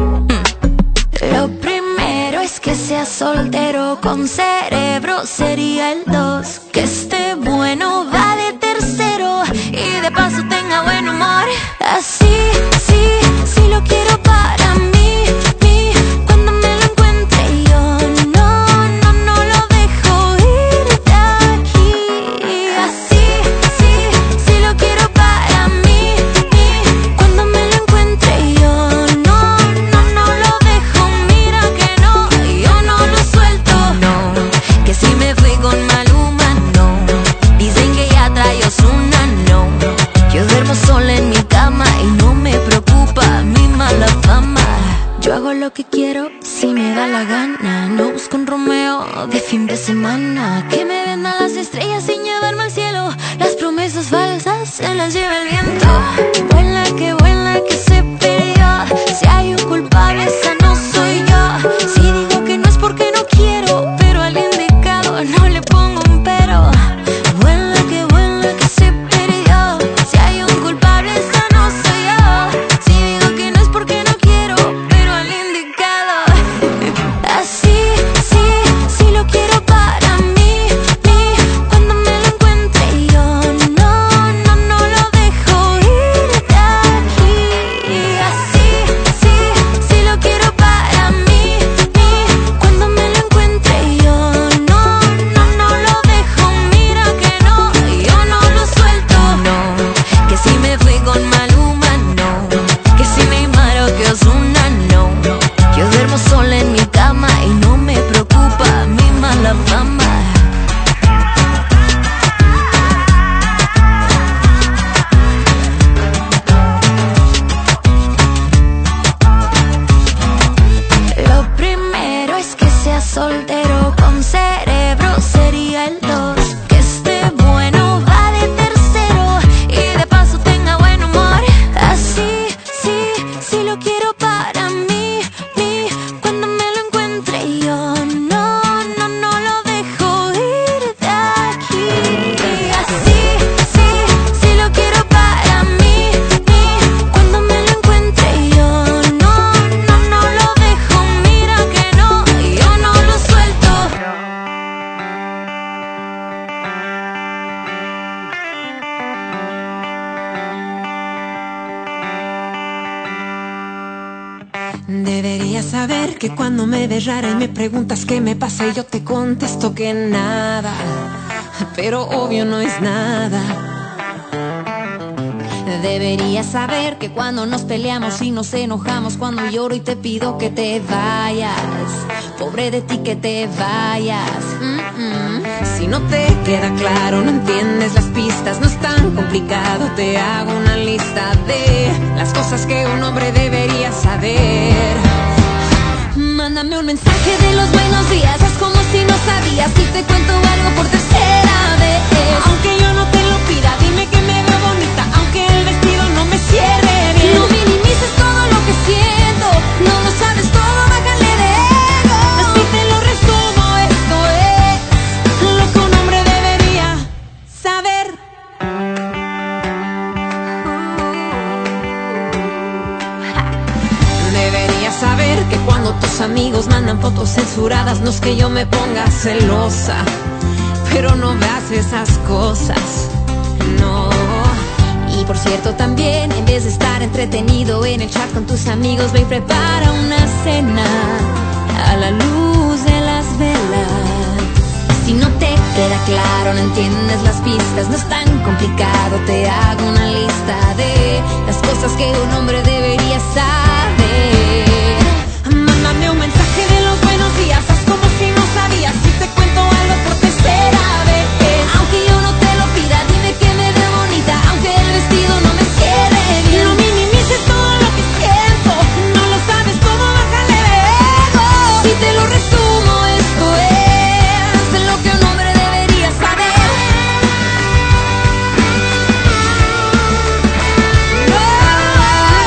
Lo primero es que sea soltero con cerebro, sería el dos. Que esté bueno, va de tercero y de paso tenga buen humor. Así, sí, sí lo quiero para mí, mí. Cuando me lo encuentre yo, no, no, no lo dejo ir de aquí. Así, sí, sí lo quiero para mí, mí. Cuando me lo encuentre yo, no, no, no lo dejo. Mira que no, yo no lo suelto. No, que si me fui con Maluma, no. Dicen que ya trae Ozuna, no. Yo duermo sola en mi cama y no me preocupa mi mala fama. Yo hago lo que quiero si me da la gana. No busco un Romeo de fin de semana. Que me vendan las estrellas sin llevarme al cielo. Las promesas falsas se las lleva el viento. Vuela que vuela que se perdió. Si hay un culpable esa no soy yo. Si digo que no es porque no quiero, pero al indicado no le pongo un pero. Vuela que vuela que se perdió. Si hay un culpable esa no soy yo. Si digo que no es porque no quiero, pero al indicado. Así, sí, sí lo quiero para mí, mí. Cuando me lo encuentre yo, no, no, no lo dejo ir de aquí. Así, sí, sí lo quiero para mí, mí. Cuando me lo encuentre yo, no, no, no lo dejo. Mira que no, yo no lo suelto. No, que si me fui con Maluma, no. Que si Neymar o que Ozuna, no. Yo duermo sola en mi cama y no me preocupa mi mala fama. Lo primero es que sea soltero con cerebro, sería el dos. Que esté bueno, va de tercero y de paso tenga buen humor. Así, sí, sí lo quiero para mí, mí. Cuando me lo encuentre yo, no, no, no lo dejo ir de aquí. Así, sí, sí lo quiero para mí, mí. Cuando me lo encuentre yo, no, no, no lo dejo. Mira que no, yo no lo suelto. Deberías saber que cuando me ves rara y me preguntas qué me pasa y yo te contesto que nada, pero obvio no es nada. Deberías saber que cuando nos peleamos y nos enojamos, cuando lloro y te pido que te vayas, pobre de ti que te vayas. Mm-mm. Si no te queda claro, no entiendes las pistas, no es tan complicado, te hago una lista de las cosas que un hombre debería saber. Mándame un mensaje de los buenos días, haz como si no sabías y te cuento algo por tercera vez. Aunque yo no te lo pida, dime que me veo bonita, aunque el vestido no me cierre bien. No minimices todo lo que siento, no lo sabes todo, bájale de ego. Así te lo resumo, esto es lo que un hombre debería saber. Deberías saber que cuando tus amigos mandan fotos censuradas, no es que yo me ponga celosa, pero no veas esas cosas, no. Y por cierto también, en vez de estar entretenido en el chat con tus amigos, ve y prepara una cena a la luz de las velas. Si no te queda claro, no entiendes las pistas, no es tan complicado, te hago una lista de las cosas que un hombre debería saber. Mándame un mensaje de los buenos días, haz como si no sabías y te cuento algo por tercera vez. Aunque yo no te lo pida, dime que me veo bonita, aunque el vestido no me quede bien. No minimices todo lo que siento, no lo sabes cómo, bájale de ego. Si te lo resumo, esto es lo que un hombre debería saber. No.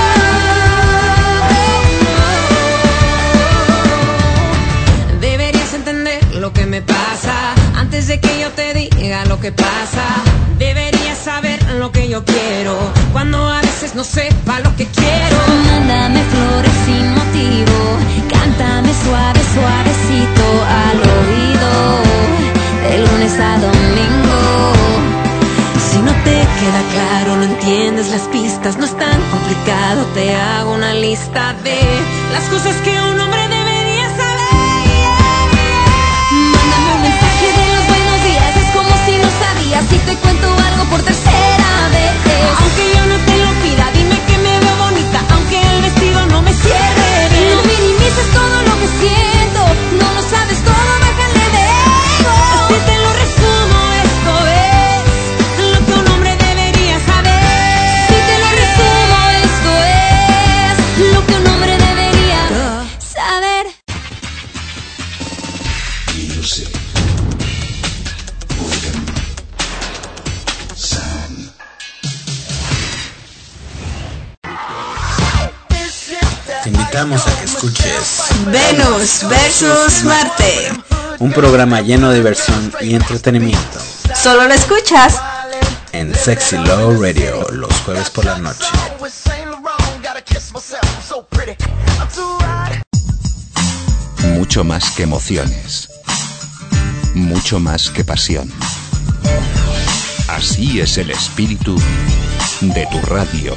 diga lo que pasa. Deberías saber lo que yo quiero, cuando a veces no sepa lo que quiero. Mándame flores sin motivo, cántame suave, suavecito al oído, de lunes a domingo. Si no te queda claro, no entiendes las pistas, no es tan complicado, te hago una lista de las cosas que un hombre debería saber. Mándame un mensaje de los buenos días, es como si no sabías, si te cuento algo por tercera vez. Aunque yo no te lo pida, dime que me veo bonita, aunque el vestido no me cierre bien. No minimices todo lo que siento, no lo sabes todo, bájale de ego. Así te lo resumo, esto es lo que un hombre debería saber. Si te lo resumo, esto es lo que un hombre debería saber. Music. Sound. Te invitamos a que escuches Venus versus Marte. un programa lleno de diversión y entretenimiento Solo lo escuchas en Sexy Love Radio los jueves por la noche. Mucho más que emociones. Mucho más que pasión. Así es el espíritu de tu radio.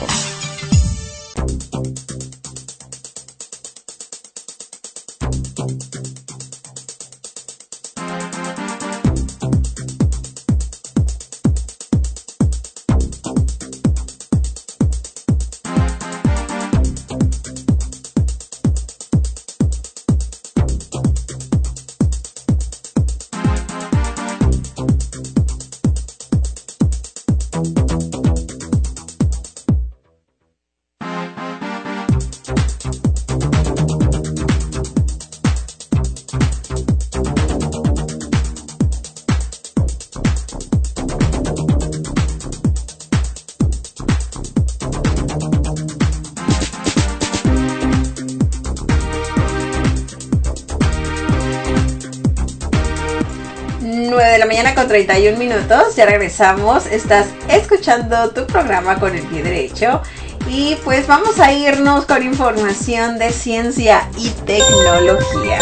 de la mañana con treinta y un minutos, ya regresamos, estás escuchando tu programa con el pie derecho y pues vamos a irnos con información de ciencia y tecnología.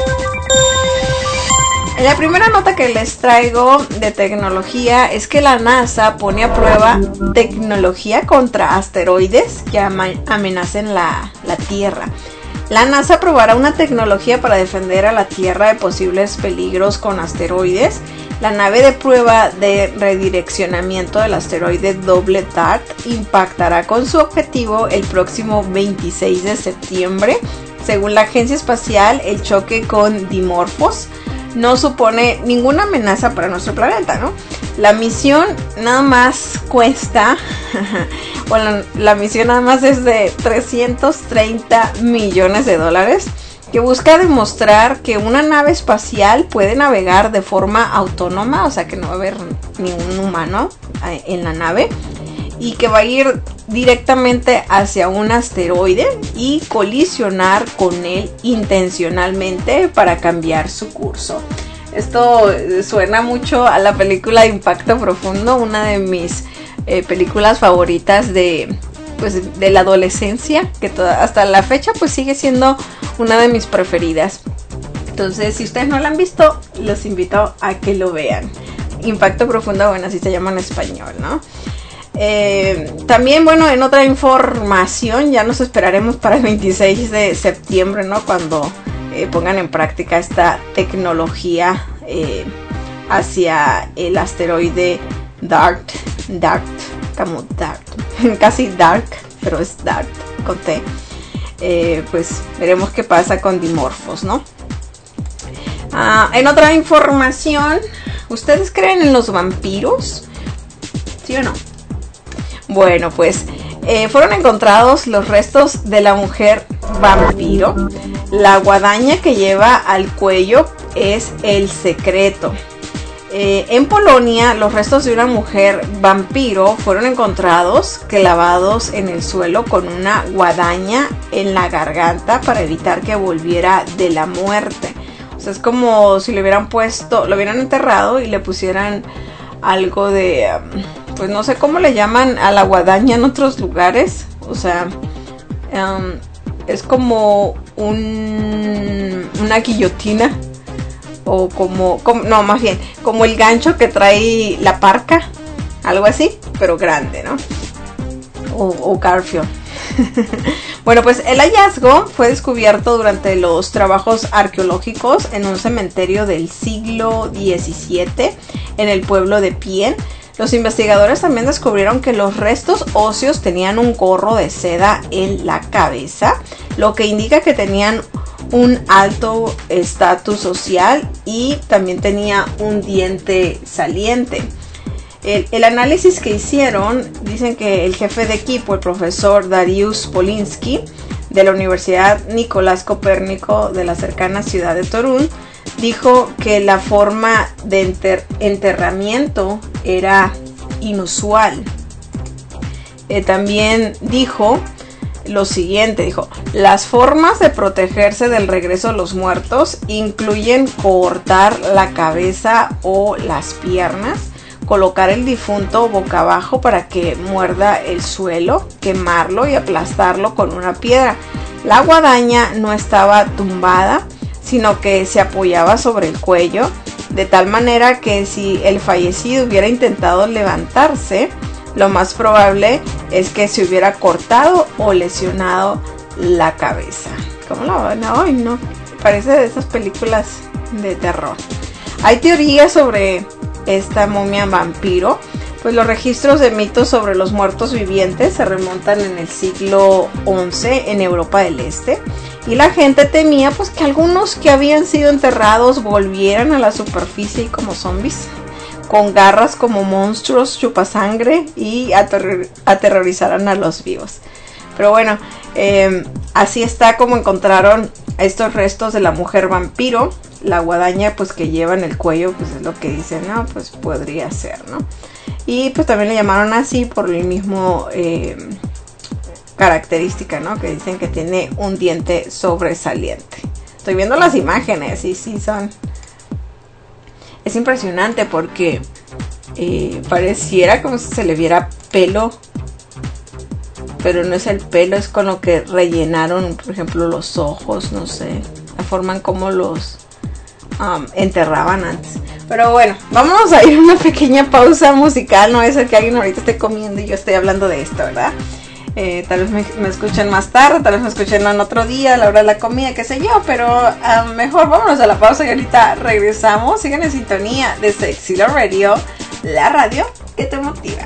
La primera nota que les traigo de tecnología es que la NASA pone a prueba tecnología contra asteroides que amenacen la, la Tierra. La NASA probará una tecnología para defender a la Tierra de posibles peligros con asteroides. La nave de prueba de redireccionamiento del asteroide Double Dart impactará con su objetivo el próximo veintiséis de septiembre. Según la agencia espacial, el choque con Dimorphos no supone ninguna amenaza para nuestro planeta, ¿no? La misión nada más cuesta, bueno, la misión nada más es de trescientos treinta millones de dólares, que busca demostrar que una nave espacial puede navegar de forma autónoma, o sea que no va a haber ningún humano en la nave, y que va a ir directamente hacia un asteroide y colisionar con él intencionalmente para cambiar su curso. Esto suena mucho a la película Impacto Profundo, una de mis eh, películas favoritas de, pues, de la adolescencia, que toda, hasta la fecha pues sigue siendo una de mis preferidas. Entonces, si ustedes no la han visto, los invito a que lo vean. Impacto Profundo, bueno, así se llama en español, ¿no? Eh, también, bueno, en otra información, ya nos esperaremos para el veintiséis de septiembre, ¿no? Cuando eh, pongan en práctica esta tecnología eh, hacia el asteroide Dart, Dart, como Dart, casi Dark, pero es Dart, con T. Eh, pues veremos qué pasa con Dimorphos, ¿no? Ah, en otra información, ¿ustedes creen en los vampiros? ¿Sí o no? Bueno, pues eh, fueron encontrados los restos de la mujer vampiro. La guadaña que lleva al cuello es el secreto. Eh, en Polonia, los restos de una mujer vampiro fueron encontrados clavados en el suelo con una guadaña en la garganta para evitar que volviera de la muerte. O sea, es como si le hubieran puesto, lo hubieran enterrado y le pusieran algo de, pues no sé cómo le llaman a la guadaña en otros lugares. O sea, um, es como un, una guillotina. O como, como, no, más bien, como el gancho que trae la parca. Algo así, pero grande, ¿no? O, o Garfield. Bueno, pues el hallazgo fue descubierto durante los trabajos arqueológicos en un cementerio del siglo diecisiete en el pueblo de Pien. Los investigadores también descubrieron que los restos óseos tenían un gorro de seda en la cabeza, lo que indica que tenían un alto estatus social y también tenía un diente saliente. El, el análisis que hicieron, dicen que el jefe de equipo, el profesor Dariusz Poliński, de la Universidad Nicolás Copérnico de la cercana ciudad de Torun, dijo que la forma de enter, enterramiento era inusual. Eh, también dijo lo siguiente, dijo, las formas de protegerse del regreso de los muertos incluyen cortar la cabeza o las piernas, colocar el difunto boca abajo para que muerda el suelo, quemarlo y aplastarlo con una piedra. La guadaña no estaba tumbada, sino que se apoyaba sobre el cuello, de tal manera que si el fallecido hubiera intentado levantarse, lo más probable es que se hubiera cortado o lesionado la cabeza. ¿Cómo la van? Ay, no, parece de esas películas de terror. Hay teorías sobre esta momia vampiro, pues los registros de mitos sobre los muertos vivientes se remontan en el siglo once en Europa del Este, y la gente temía pues que algunos que habían sido enterrados volvieran a la superficie como zombies, con garras como monstruos chupasangre y aterror- aterrorizaran a los vivos. Pero bueno, eh, así está como encontraron estos restos de la mujer vampiro. La guadaña pues que lleva en el cuello, pues es lo que dicen, no, pues podría ser, ¿no? Y pues también le llamaron así por el mismo eh, característica, ¿no? Que dicen que tiene un diente sobresaliente. Estoy viendo las imágenes y sí son... Es impresionante porque eh, pareciera como si se le viera pelo, pero no es el pelo, es con lo que rellenaron, por ejemplo, los ojos, no sé, la forma en cómo los um, enterraban antes. Pero bueno, vamos a ir a una pequeña pausa musical, no es el que alguien ahorita esté comiendo y yo estoy hablando de esto, ¿verdad? Eh, tal vez me, me escuchen más tarde, tal vez me escuchen en otro día, a la hora de la comida, qué sé yo, pero uh, mejor vámonos a la pausa y ahorita regresamos. Sigan en sintonía de Sexy Love Radio, la radio que te motiva.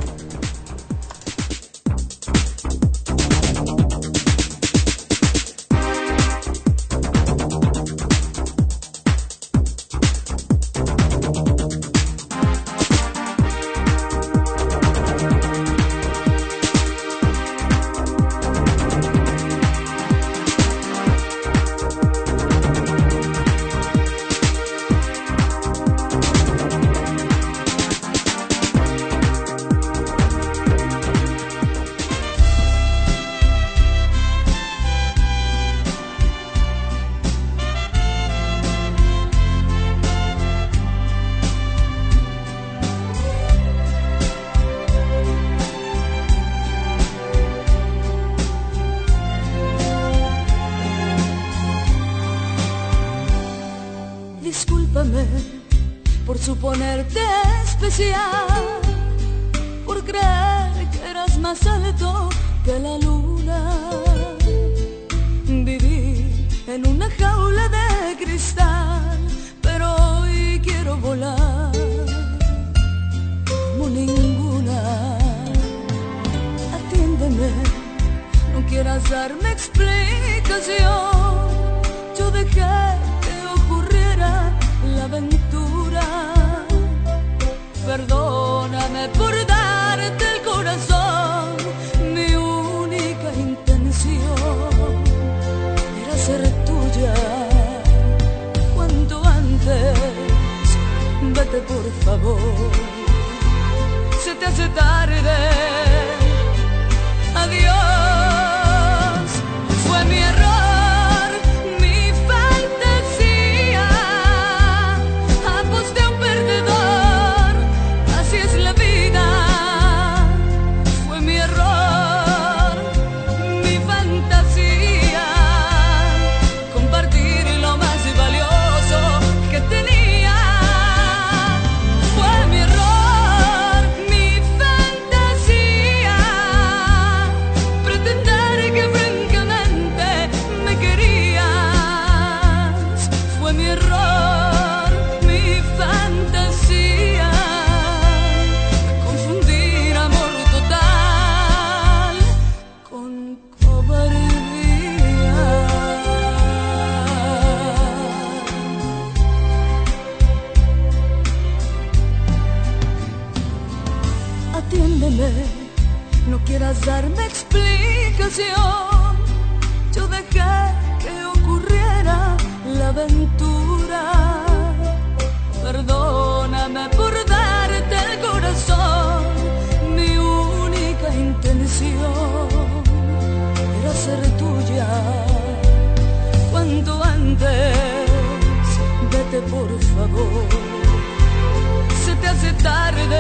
Discúlpame por suponerte especial, por creer que eras más alto que la luna. Viví en una jaula de cristal, pero hoy quiero volar como ninguna. Atiéndeme, no quieras darme explicación. Yo dejé la aventura. Perdóname por darte el corazón. Mi única intención era ser tuya. Cuanto antes, vete por favor. Se te hace tarde. Adiós. Fue mi error, mi fantasía. darme explicación. Yo dejé que ocurriera la aventura. Perdóname por darte el corazón. Mi única intención era ser tuya. Cuanto antes, vete por favor. Se te hace tarde.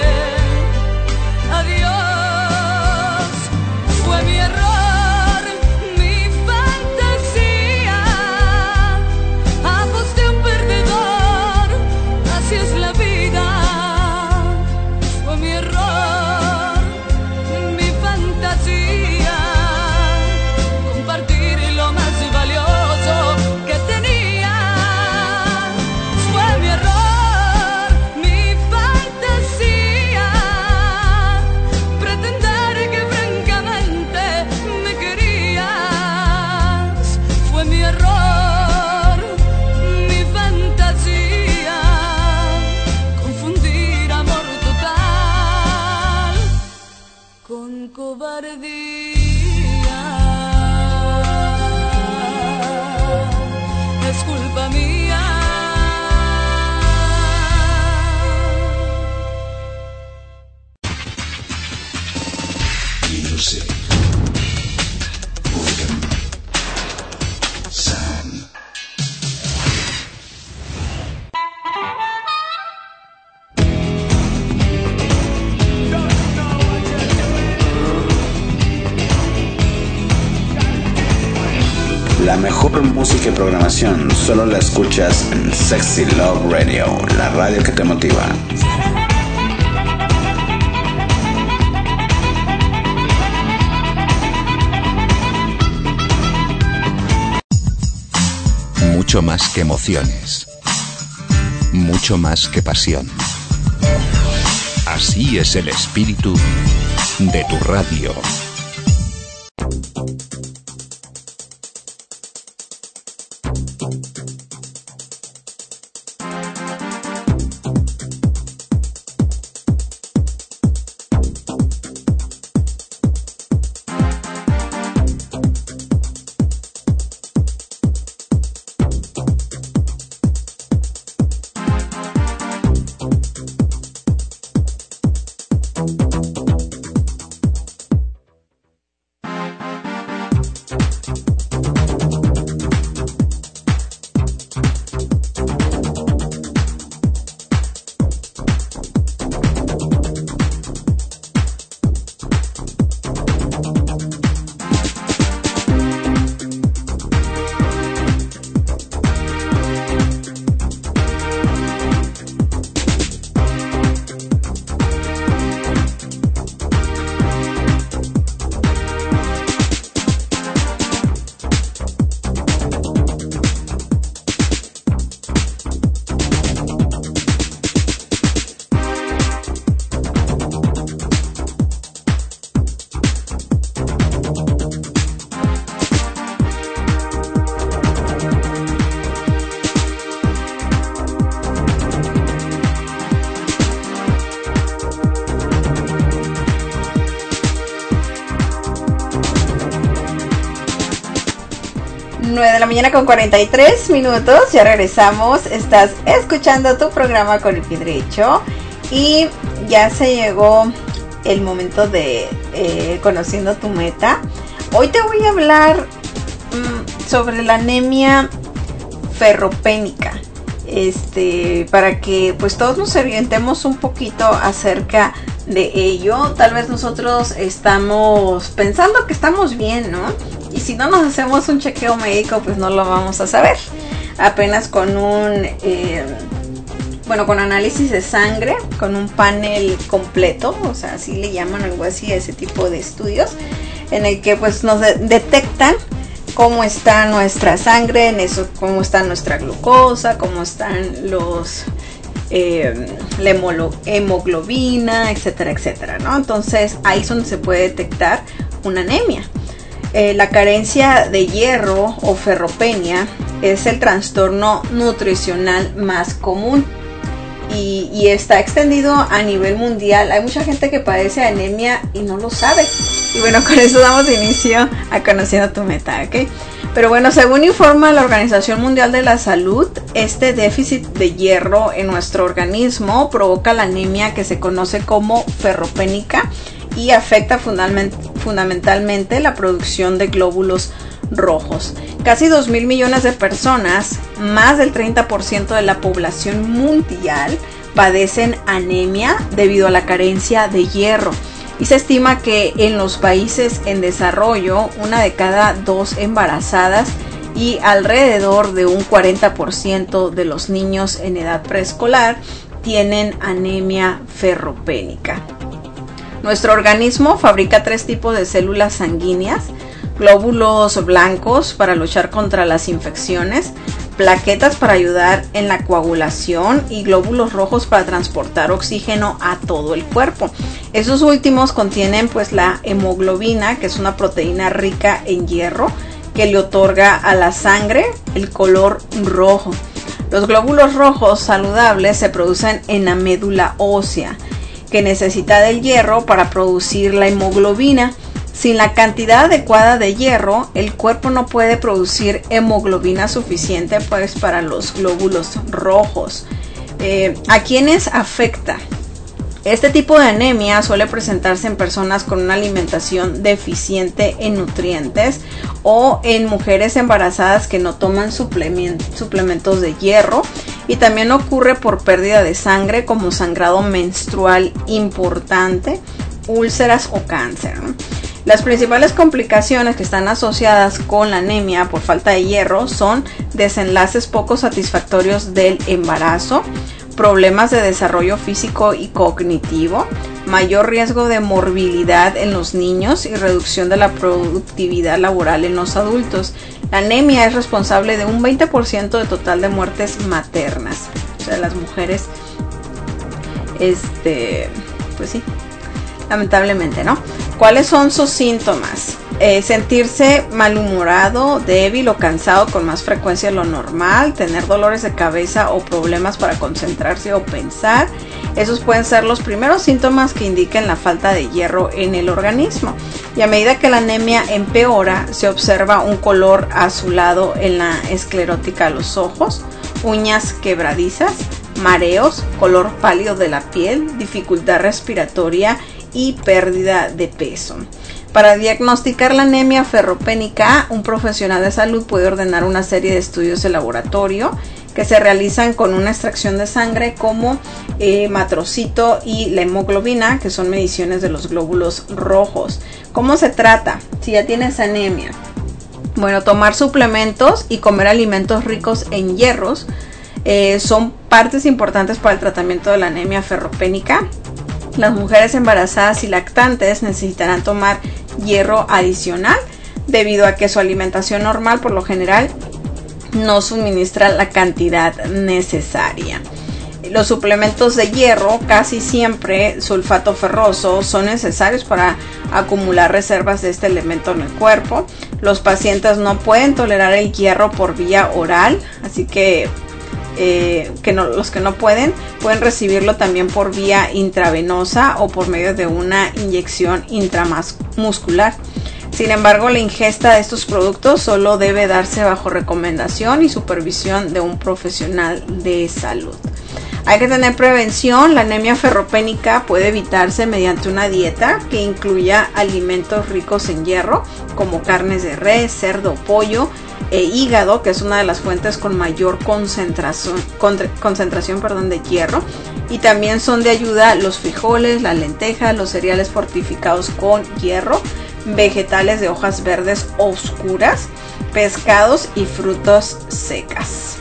Adiós. Fue mi error, mi fantasía. Aposté a un perdedor. Así es la vida. Fue mi error, mi fantasía. Compartir lo más valioso que tenía. Fue mi error, mi fantasía. Pretender que francamente me querías. Fue mi error, mi fantasía. Confundir amor total con cobardía. Es culpa mía. Music. Organ. Sound. La mejor música y programación solo la escuchas en Sexy Love Radio, la radio que te motiva. Mucho más que emociones. Mucho más que pasión. Así es el espíritu de tu radio. nueve de la mañana con cuarenta y tres minutos, ya regresamos. Estás escuchando tu programa Con el Pie Derecho y ya se llegó el momento de eh, conociendo tu meta. Hoy te voy a hablar mmm, sobre la anemia ferropénica, este, para que pues todos nos orientemos un poquito acerca de ello. Tal vez nosotros estamos pensando que estamos bien, ¿no? Y si no nos hacemos un chequeo médico, pues no lo vamos a saber. Apenas con un, eh, bueno, con análisis de sangre, con un panel completo, o sea, así le llaman algo así a ese tipo de estudios, en el que pues nos de- detectan cómo está nuestra sangre, en eso, cómo está nuestra glucosa, cómo están los eh, la hemolo- hemoglobina, etcétera, etcétera, ¿no? Entonces ahí es donde se puede detectar una anemia. Eh, la carencia de hierro o ferropenia es el trastorno nutricional más común y, y está extendido a nivel mundial. Hay mucha gente que padece anemia y no lo sabe. Y bueno, con eso damos inicio a Conociendo tu Meta, ¿ok? Pero bueno, según informa la Organización Mundial de la Salud, este déficit de hierro en nuestro organismo provoca la anemia que se conoce como ferropénica y afecta fundament- fundamentalmente la producción de glóbulos rojos. Casi dos mil millones de personas, más del treinta por ciento de la población mundial, padecen anemia debido a la carencia de hierro. Y se estima que en los países en desarrollo, una de cada dos embarazadas y alrededor de un cuarenta por ciento de los niños en edad preescolar tienen anemia ferropénica. Nuestro organismo fabrica tres tipos de células sanguíneas: glóbulos blancos para luchar contra las infecciones, plaquetas para ayudar en la coagulación y glóbulos rojos para transportar oxígeno a todo el cuerpo. Estos últimos contienen pues la hemoglobina, que es una proteína rica en hierro que le otorga a la sangre el color rojo. Los glóbulos rojos saludables se producen en la médula ósea, que necesita del hierro para producir la hemoglobina. Sin la cantidad adecuada de hierro, el cuerpo no puede producir hemoglobina suficiente pues para los glóbulos rojos. Eh, ¿A quiénes afecta? Este tipo de anemia suele presentarse en personas con una alimentación deficiente en nutrientes o en mujeres embarazadas que no toman suplementos de hierro, y también ocurre por pérdida de sangre como sangrado menstrual importante, úlceras o cáncer, ¿no? Las principales complicaciones que están asociadas con la anemia por falta de hierro son desenlaces poco satisfactorios del embarazo, problemas de desarrollo físico y cognitivo, mayor riesgo de morbilidad en los niños y reducción de la productividad laboral en los adultos. La anemia es responsable de un veinte por ciento del total de muertes maternas. O sea, las mujeres, este, pues sí, lamentablemente, ¿no? ¿Cuáles son sus síntomas? Eh, sentirse malhumorado, débil o cansado con más frecuencia de lo normal, tener dolores de cabeza o problemas para concentrarse o pensar. Esos pueden ser los primeros síntomas que indiquen la falta de hierro en el organismo. Y a medida que la anemia empeora, se observa un color azulado en la esclerótica de los ojos, uñas quebradizas, mareos, color pálido de la piel, dificultad respiratoria y pérdida de peso. Para diagnosticar la anemia ferropénica, un profesional de salud puede ordenar una serie de estudios de laboratorio que se realizan con una extracción de sangre como eh, hematrocito y la hemoglobina, que son mediciones de los glóbulos rojos. ¿Cómo se trata si ya tienes anemia? Bueno, tomar suplementos y comer alimentos ricos en hierros eh, son partes importantes para el tratamiento de la anemia ferropénica. Las mujeres embarazadas y lactantes necesitarán tomar hierro adicional debido a que su alimentación normal por lo general no suministra la cantidad necesaria. Los suplementos de hierro, casi siempre sulfato ferroso, son necesarios para acumular reservas de este elemento en el cuerpo. Los pacientes no pueden tolerar el hierro por vía oral, así que Eh, que no, los que no pueden, pueden recibirlo también por vía intravenosa o por medio de una inyección intramuscular. Sin embargo, la ingesta de estos productos solo debe darse bajo recomendación y supervisión de un profesional de salud. Hay que tener prevención. La anemia ferropénica puede evitarse mediante una dieta que incluya alimentos ricos en hierro, como carnes de res, cerdo, pollo e hígado, que es una de las fuentes con mayor concentración, concentración perdón, de hierro. Y también son de ayuda los frijoles, las lentejas, los cereales fortificados con hierro, vegetales de hojas verdes oscuras, pescados y frutos secas.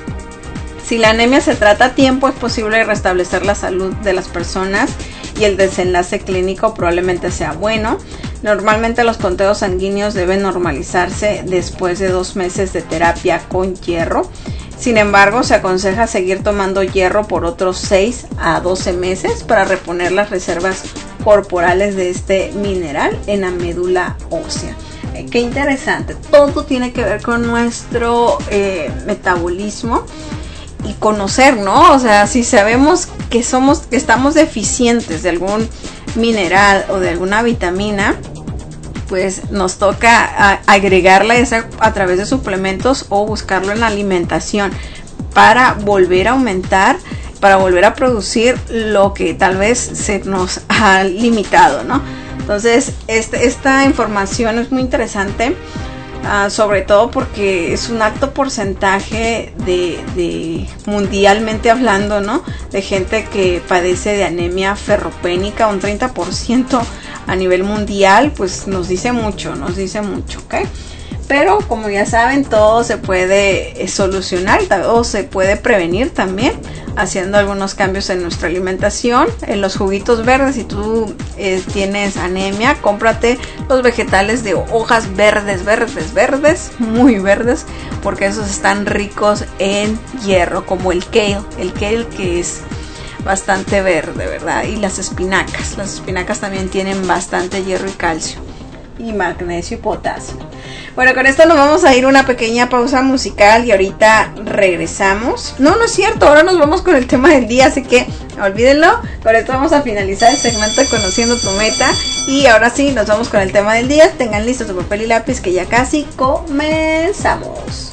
Si la anemia se trata a tiempo, es posible restablecer la salud de las personas y el desenlace clínico probablemente sea bueno. Normalmente los conteos sanguíneos deben normalizarse después de dos meses de terapia con hierro. Sin embargo, se aconseja seguir tomando hierro por otros seis a doce meses para reponer las reservas corporales de este mineral en la médula ósea. Eh, qué interesante. Todo tiene que ver con nuestro eh, metabolismo y conocer, ¿no? O sea, si sabemos que somos, que estamos deficientes de algún mineral o de alguna vitamina, pues nos toca a, agregarla esa a través de suplementos o buscarlo en la alimentación para volver a aumentar, para volver a producir lo que tal vez se nos ha limitado, ¿no? Entonces, este, esta información es muy interesante, uh, sobre todo porque es un alto porcentaje de, de mundialmente hablando, ¿no? De gente que padece de anemia ferropénica, un treinta por ciento a nivel mundial, pues nos dice mucho, nos dice mucho, ¿ok? Pero como ya saben, todo se puede eh, solucionar o se puede prevenir también haciendo algunos cambios en nuestra alimentación. En los juguitos verdes, si tú eh, tienes anemia, cómprate los vegetales de hojas verdes, verdes, verdes, muy verdes, porque esos están ricos en hierro, como el kale, el kale que es bastante verde, ¿verdad? Y las espinacas, las espinacas también tienen bastante hierro y calcio, y magnesio y potasio. Bueno, con esto nos vamos a ir a una pequeña pausa musical y ahorita regresamos. No, no es cierto, ahora nos vamos con el tema del día, así que olvídenlo. Con esto vamos a finalizar el segmento de Conociendo tu Meta y ahora sí, nos vamos con el tema del día. Tengan listos su papel y lápiz que ya casi comenzamos.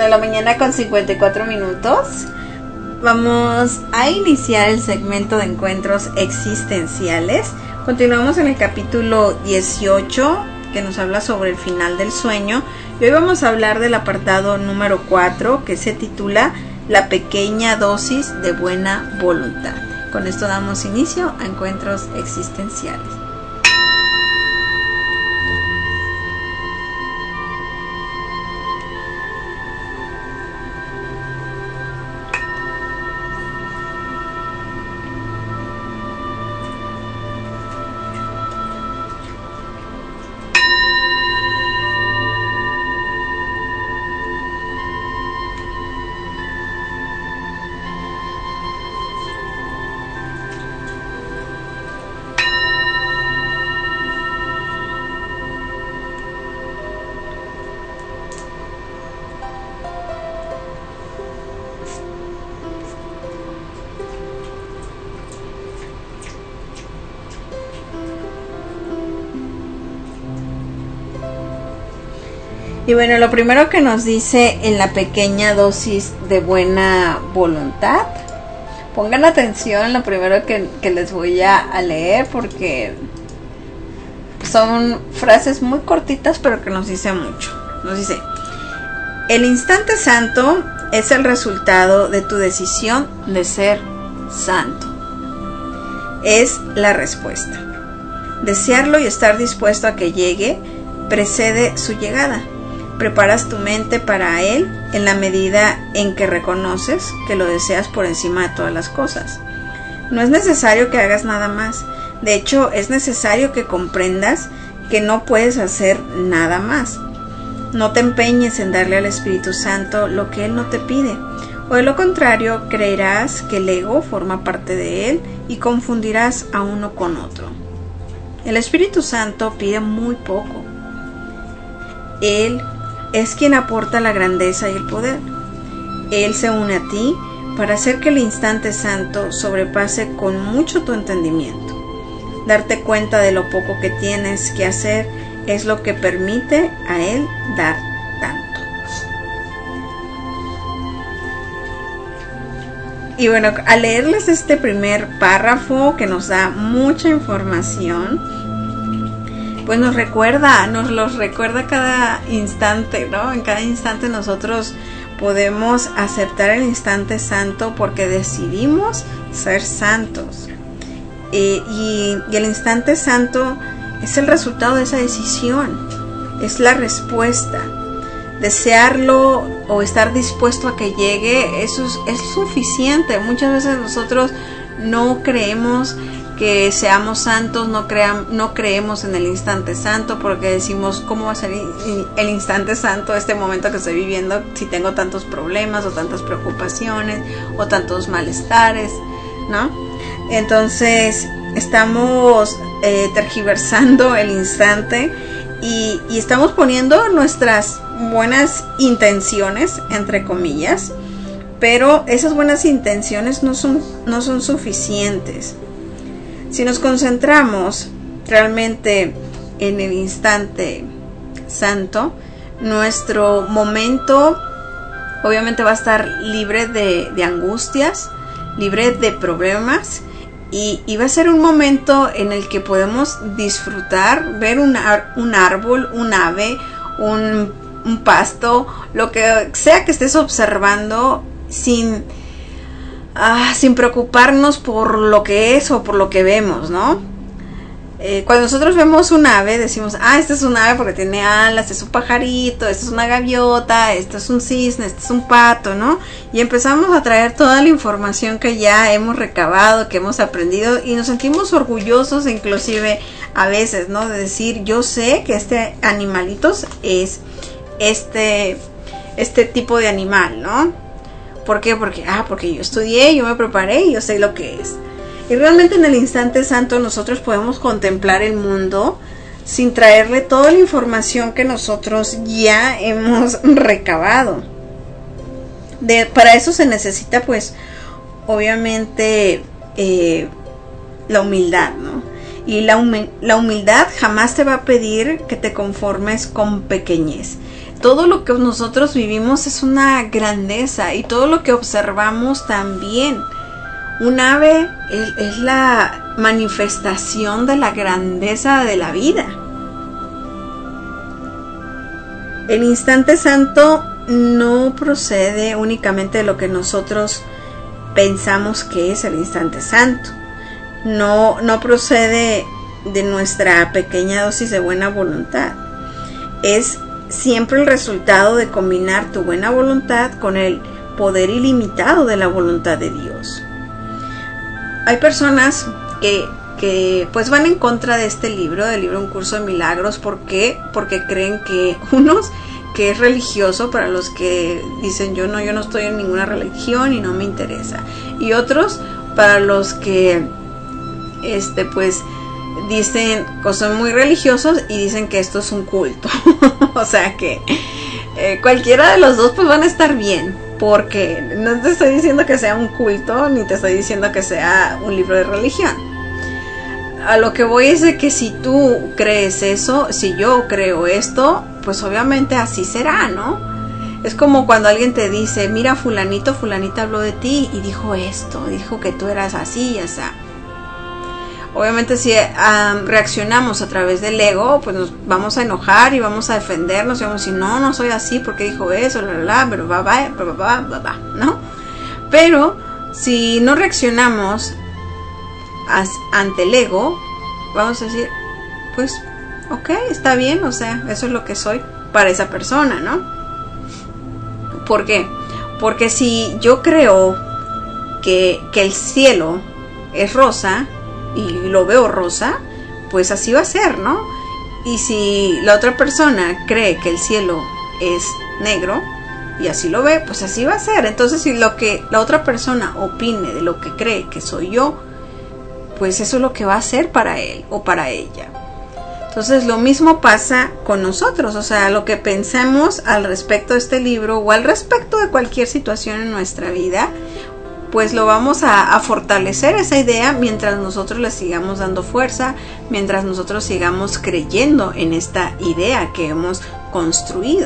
de la mañana con cincuenta y cuatro minutos. Vamos a iniciar el segmento de encuentros existenciales. Continuamos en el capítulo dieciocho, que nos habla sobre el final del sueño. Y hoy vamos a hablar del apartado número cuatro, que se titula La pequeña dosis de buena voluntad. Con esto damos inicio a encuentros existenciales. Y bueno, lo primero que nos dice en la pequeña dosis de buena voluntad, pongan atención lo primero que, que les voy a, a leer, porque son frases muy cortitas pero que nos dicen mucho. Nos dice: el instante santo es el resultado de tu decisión de ser santo. Es la respuesta. Desearlo y estar dispuesto a que llegue precede su llegada. Preparas tu mente para él en la medida en que reconoces que lo deseas por encima de todas las cosas. No es necesario que hagas nada más. De hecho, es necesario que comprendas que no puedes hacer nada más. No te empeñes en darle al Espíritu Santo lo que él no te pide, o de lo contrario creerás que el ego forma parte de él y confundirás a uno con otro. El Espíritu Santo pide muy poco. Él es quien aporta la grandeza y el poder. Él se une a ti para hacer que el instante santo sobrepase con mucho tu entendimiento. Darte cuenta de lo poco que tienes que hacer es lo que permite a Él dar tanto. Y bueno, al leerles este primer párrafo que nos da mucha información, pues nos recuerda, nos los recuerda cada instante, ¿no? En cada instante nosotros podemos aceptar el instante santo porque decidimos ser santos. Eh, y, y el instante santo es el resultado de esa decisión, es la respuesta. Desearlo o estar dispuesto a que llegue, eso es, es suficiente. Muchas veces nosotros no creemos que seamos santos, no, cream, no creemos en el instante santo porque decimos, ¿cómo va a ser el instante santo este momento que estoy viviendo si tengo tantos problemas o tantas preocupaciones o tantos malestares, ¿no? Entonces estamos eh, tergiversando el instante y, y estamos poniendo nuestras buenas intenciones, entre comillas, pero esas buenas intenciones no son, no son suficientes. Si nos concentramos realmente en el instante santo, nuestro momento obviamente va a estar libre de, de angustias, libre de problemas, y, y va a ser un momento en el que podemos disfrutar, ver un, ar, un árbol, un ave, un, un pasto, lo que sea que estés observando sin... Ah, sin preocuparnos por lo que es o por lo que vemos, ¿no? Eh, cuando nosotros vemos un ave decimos, ah, este es un ave porque tiene alas, este es un pajarito, este es una gaviota, este es un cisne, este es un pato, ¿no? Y empezamos a traer toda la información que ya hemos recabado, que hemos aprendido, y nos sentimos orgullosos inclusive a veces, ¿no? De decir, yo sé que este animalito es este, este tipo de animal, ¿no? ¿Por qué? Porque, ah, porque yo estudié, yo me preparé y yo sé lo que es. Y realmente en el instante santo nosotros podemos contemplar el mundo sin traerle toda la información que nosotros ya hemos recabado. De, para eso se necesita, pues, obviamente, eh, la humildad, ¿no? Y la, humi- la humildad jamás te va a pedir que te conformes con pequeñez. todo lo que nosotros vivimos es una grandeza, y todo lo que observamos también. Un ave es, es la manifestación de la grandeza de la vida. El instante santo no procede únicamente de lo que nosotros pensamos que es el instante santo. No, no procede de nuestra pequeña dosis de buena voluntad. Es siempre el resultado de combinar tu buena voluntad con el poder ilimitado de la voluntad de Dios. Hay personas que, que pues van en contra de este libro, del libro Un Curso de Milagros. ¿Por qué? Porque creen que unos que es religioso, para los que dicen yo no, yo no estoy en ninguna religión y no me interesa. Y otros para los que este pues dicen que son muy religiosos y dicen que esto es un culto. O sea que eh, cualquiera de los dos pues van a estar bien, porque no te estoy diciendo que sea un culto, ni te estoy diciendo que sea un libro de religión. A lo que voy es de que si tú crees eso, si yo creo esto, pues obviamente así será, ¿no? Es como cuando alguien te dice, mira, fulanito, fulanita habló de ti y dijo esto, dijo que tú eras así y así. Obviamente si um, reaccionamos a través del ego, pues nos vamos a enojar y vamos a defendernos y vamos a decir, no, no soy así porque dijo eso, la, la, la, pero va, va, va, va, va, va, ¿no? Pero si no reaccionamos as, ante el ego, vamos a decir, pues, ok, está bien, o sea, eso es lo que soy para esa persona, ¿no? ¿Por qué? Porque si yo creo que, que el cielo es rosa y lo veo rosa, pues así va a ser, ¿no? Y si la otra persona cree que el cielo es negro y así lo ve, pues así va a ser. Entonces, si lo que la otra persona opine de lo que cree que soy yo, pues eso es lo que va a ser para él o para ella. Entonces, lo mismo pasa con nosotros, o sea, lo que pensemos al respecto de este libro o al respecto de cualquier situación en nuestra vida, pues lo vamos a, a fortalecer esa idea mientras nosotros le sigamos dando fuerza, mientras nosotros sigamos creyendo en esta idea que hemos construido.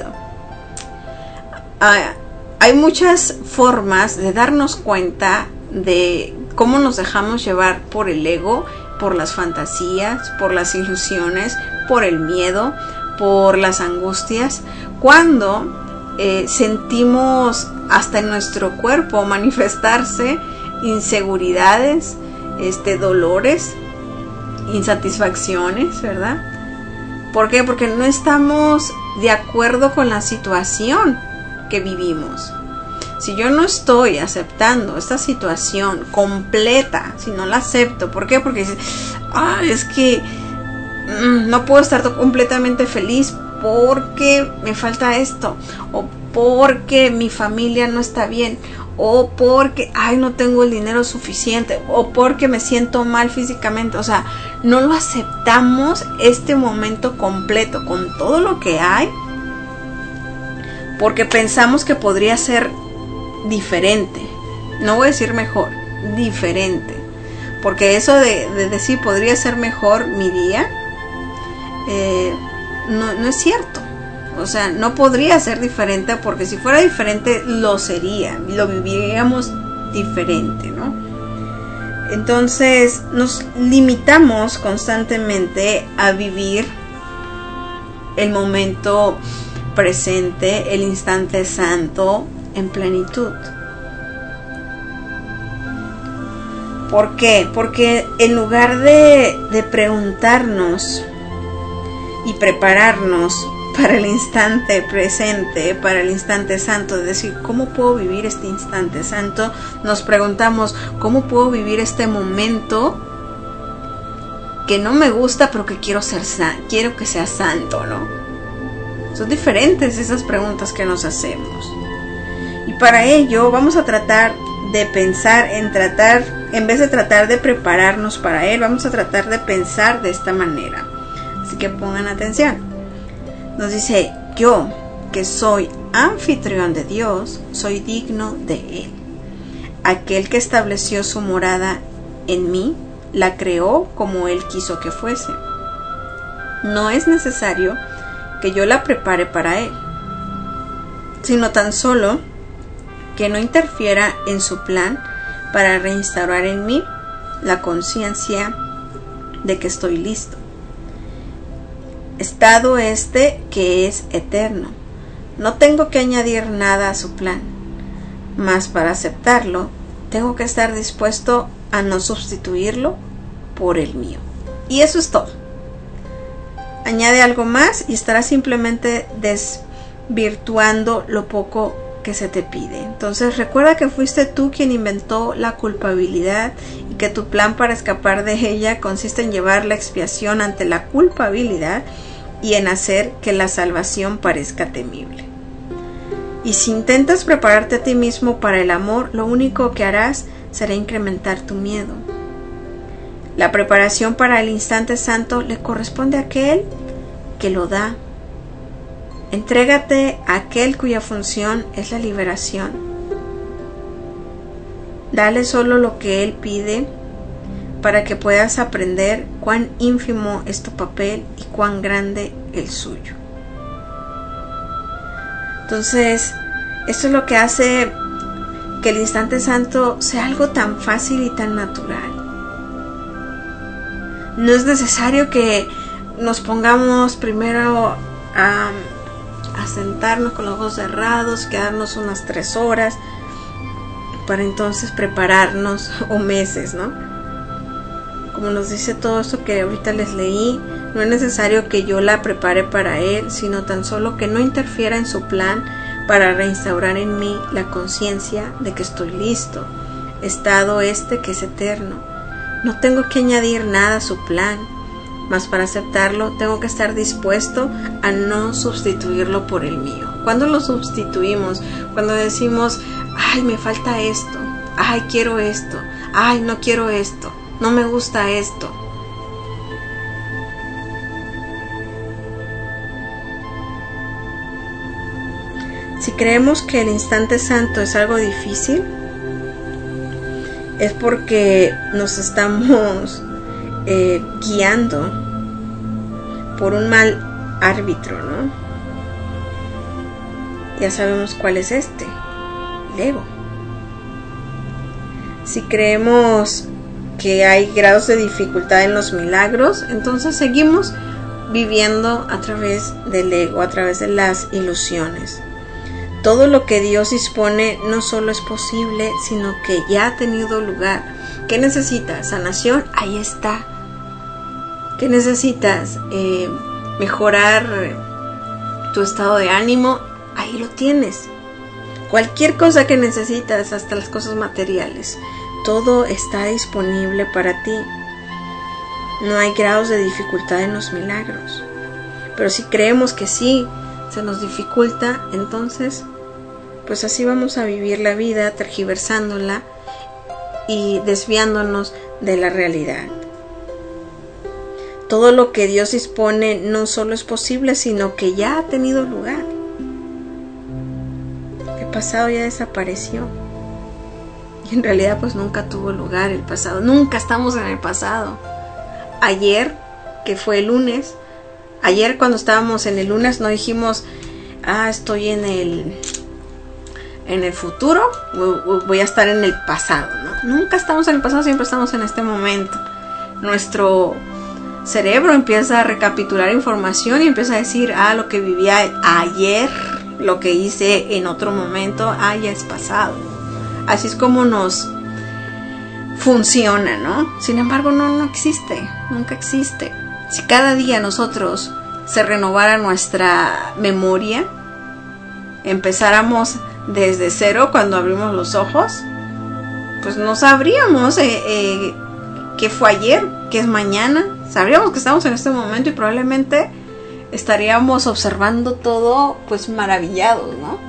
Ah, hay muchas formas de darnos cuenta de cómo nos dejamos llevar por el ego, por las fantasías, por las ilusiones, por el miedo, por las angustias, cuando eh, sentimos hasta en nuestro cuerpo manifestarse inseguridades, este, dolores, insatisfacciones, ¿verdad? ¿Por qué? Porque no estamos de acuerdo con la situación que vivimos. Si yo no estoy aceptando esta situación completa, si no la acepto, ¿por qué? Porque dices, ah, es que mmm, no puedo estar completamente feliz porque me falta esto, o porque mi familia no está bien, o porque, ay, no tengo el dinero suficiente, o porque me siento mal físicamente. O sea, no lo aceptamos este momento completo con todo lo que hay, porque pensamos que podría ser diferente. No voy a decir mejor, diferente, porque eso de, de decir podría ser mejor mi día, eh, no, no es cierto. O sea, no podría ser diferente, porque si fuera diferente lo sería, lo viviríamos diferente, ¿no? Entonces nos limitamos constantemente a vivir el momento presente, el instante santo en plenitud. ¿Por qué? Porque en lugar de, de preguntarnos y prepararnos para el instante presente, para el instante santo, de decir, ¿cómo puedo vivir este instante santo? Nos preguntamos, ¿cómo puedo vivir este momento que no me gusta, pero que quiero ser san- quiero que sea santo, ¿no? Son diferentes esas preguntas que nos hacemos. Y para ello vamos a tratar de pensar en tratar, en vez de tratar de prepararnos para él, vamos a tratar de pensar de esta manera. Así que pongan atención. Nos dice, yo que soy anfitrión de Dios, soy digno de Él. Aquel que estableció su morada en mí, la creó como Él quiso que fuese. No es necesario que yo la prepare para Él. sino tan solo que no interfiera en su plan para reinstaurar en mí la conciencia de que estoy listo. Estado este que es eterno. No tengo que añadir nada a su plan, mas para aceptarlo tengo que estar dispuesto a no sustituirlo por el mío. Y eso es todo. Añade algo más y estarás simplemente desvirtuando lo poco que se te pide. Entonces recuerda que fuiste tú quien inventó la culpabilidad y que tu plan para escapar de ella consiste en llevar la expiación ante la culpabilidad y en hacer que la salvación parezca temible. Y si intentas prepararte a ti mismo para el amor, lo único que harás será incrementar tu miedo. La preparación para el instante santo le corresponde a aquel que lo da. Entrégate a aquel cuya función es la liberación. Dale solo lo que él pide para que puedas aprender cuán ínfimo es tu papel y cuán grande el suyo. Entonces, esto es lo que hace que el instante santo sea algo tan fácil y tan natural. No es necesario que nos pongamos primero a, a sentarnos con los ojos cerrados, quedarnos unas tres horas para entonces prepararnos, o meses, ¿no? Como nos dice todo esto que ahorita les leí, no es necesario que yo la prepare para él, sino tan solo que no interfiera en su plan para reinstaurar en mí la conciencia de que estoy listo, estado este que es eterno. No tengo que añadir nada a su plan, mas para aceptarlo tengo que estar dispuesto a no sustituirlo por el mío. ¿Cuándo lo sustituimos? Cuando decimos, ay, me falta esto, ay, quiero esto, ay, no quiero esto, no me gusta esto. Si creemos que el instante santo es algo difícil, es porque nos estamos eh, guiando por un mal árbitro, ¿no? Ya sabemos cuál es este, el ego. Si creemos que hay grados de dificultad en los milagros, entonces seguimos viviendo a través del ego, a través de las ilusiones. Todo lo que Dios dispone no solo es posible, sino que ya ha tenido lugar. ¿Qué necesitas? ¿Sanación? Ahí está. ¿Qué necesitas? Eh, ¿Mejorar tu estado de ánimo? Ahí lo tienes. Cualquier cosa que necesitas, hasta las cosas materiales, todo está disponible para ti. No hay grados de dificultad en los milagros. Pero si creemos que sí se nos dificulta, entonces pues así vamos a vivir la vida, tergiversándola y desviándonos de la realidad. Todo lo que Dios dispone no solo es posible, sino que ya ha tenido lugar. El pasado ya desapareció y en realidad pues nunca tuvo lugar el pasado. Nunca estamos en el pasado. Ayer, que fue el lunes, ayer cuando estábamos en el lunes no dijimos, ah, estoy en el en el futuro, voy a estar en el pasado, ¿no? Nunca estamos en el pasado, siempre estamos en este momento. Nuestro cerebro empieza a recapitular información y empieza a decir, ah, lo que viví ayer, lo que hice en otro momento, ah, ya es pasado. Así es como nos funciona, ¿no? Sin embargo, no, no existe, nunca existe. Si cada día nosotros se renovara nuestra memoria, empezáramos desde cero cuando abrimos los ojos, pues no sabríamos eh, eh, qué fue ayer, qué es mañana. Sabríamos que estamos en este momento y probablemente estaríamos observando todo pues maravillados, ¿no?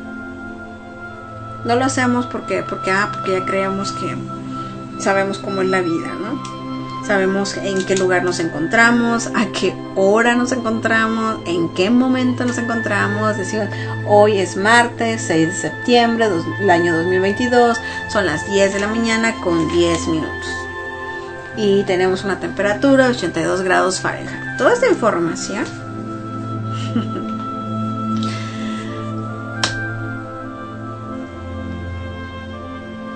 No lo hacemos porque, porque, ah, porque ya creemos que sabemos cómo es la vida, ¿no? Sabemos en qué lugar nos encontramos, a qué hora nos encontramos, en qué momento nos encontramos. Decimos, hoy es martes seis de septiembre del año dos mil veintidós, son las diez de la mañana con diez minutos. Y tenemos una temperatura de ochenta y dos grados Fahrenheit. Toda esta información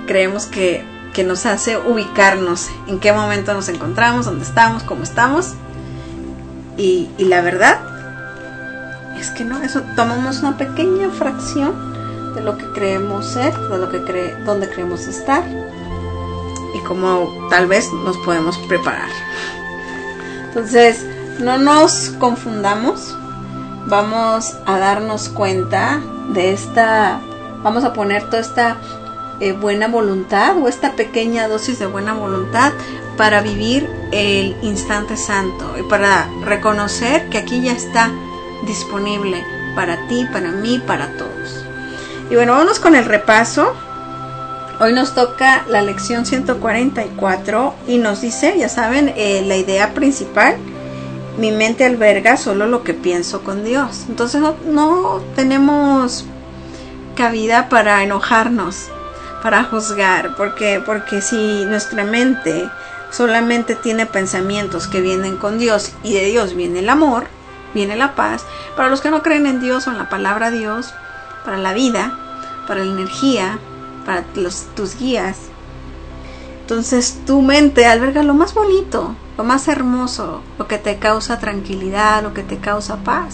creemos que, que nos hace ubicarnos en qué momento nos encontramos, dónde estamos, cómo estamos. Y, y la verdad es que no, eso tomamos una pequeña fracción de lo que creemos ser, de lo que cree, donde creemos estar y cómo tal vez nos podemos preparar. Entonces, no nos confundamos, vamos a darnos cuenta de esta, vamos a poner toda esta eh, buena voluntad o esta pequeña dosis de buena voluntad para vivir el instante santo y para reconocer que aquí ya está disponible para ti, para mí, para todos. Y bueno, vamos con el repaso. Hoy nos toca la lección ciento cuarenta y cuatro y nos dice, ya saben, eh, la idea principal: mi mente alberga solo lo que pienso con Dios. Entonces no, no tenemos cabida para enojarnos, para juzgar, porque, porque si nuestra mente solamente tiene pensamientos que vienen con Dios y de Dios viene el amor, viene la paz, para los que no creen en Dios o en la palabra Dios, para la vida, para la energía, para los, tus guías. Entonces tu mente alberga lo más bonito, lo más hermoso, lo que te causa tranquilidad, lo que te causa paz.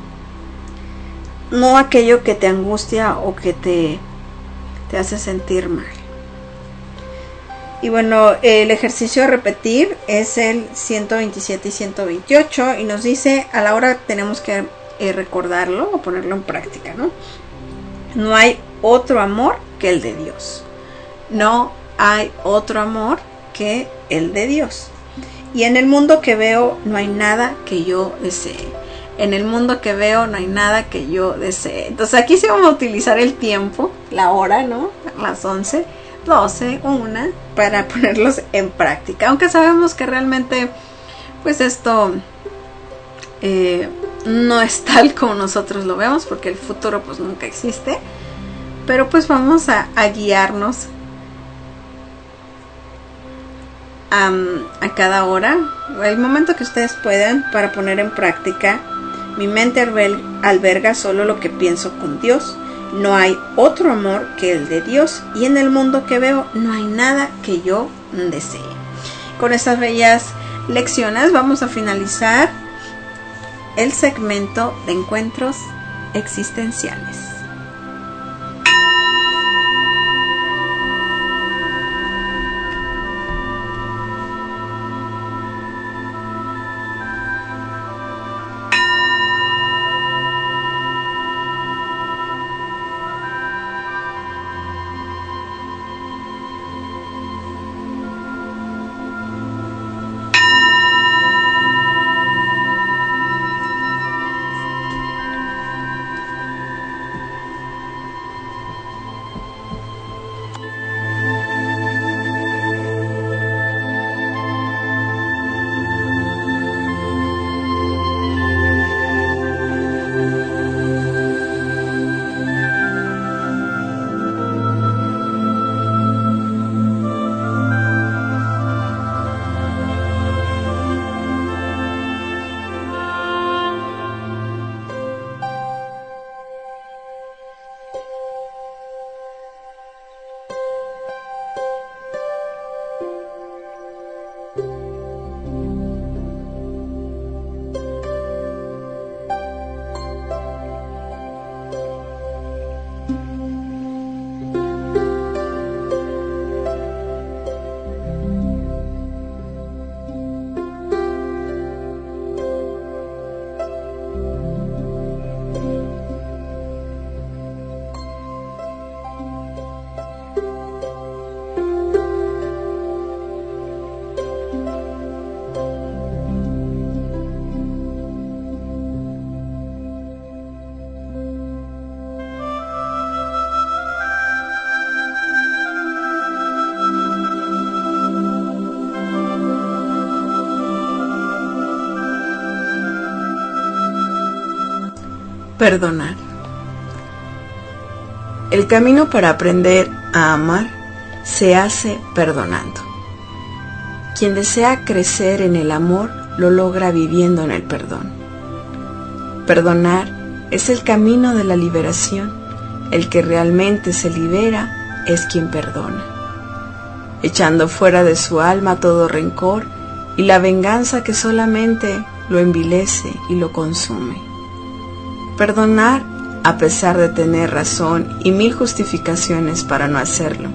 No aquello que te angustia o que te, te hace sentir mal. Y bueno, el ejercicio a repetir es el ciento veintisiete y ciento veintiocho y nos dice, a la hora tenemos que eh, recordarlo o ponerlo en práctica, ¿no? No hay otro amor que el de Dios. No hay otro amor que el de Dios. Y en el mundo que veo no hay nada que yo desee. En el mundo que veo no hay nada que yo desee. Entonces aquí sí vamos a utilizar el tiempo, la hora, ¿no? Las once, doce, una, para ponerlos en práctica. Aunque sabemos que realmente, pues esto eh, no es tal como nosotros lo vemos, porque el futuro pues nunca existe. Pero pues vamos a, a guiarnos a, a cada hora, el momento que ustedes puedan, para poner en práctica. Mi mente alberga solo lo que pienso con Dios. No hay otro amor que el de Dios. Y en el mundo que veo no hay nada que yo desee. Con estas bellas lecciones vamos a finalizar el segmento de encuentros existenciales. Perdonar. El camino para aprender a amar se hace perdonando. Quien desea crecer en el amor lo logra viviendo en el perdón. Perdonar es el camino de la liberación. El que realmente se libera es quien perdona. echando fuera de su alma todo rencor y la venganza que solamente lo envilece y lo consume. Perdonar a pesar de tener razón y mil justificaciones para no hacerlo.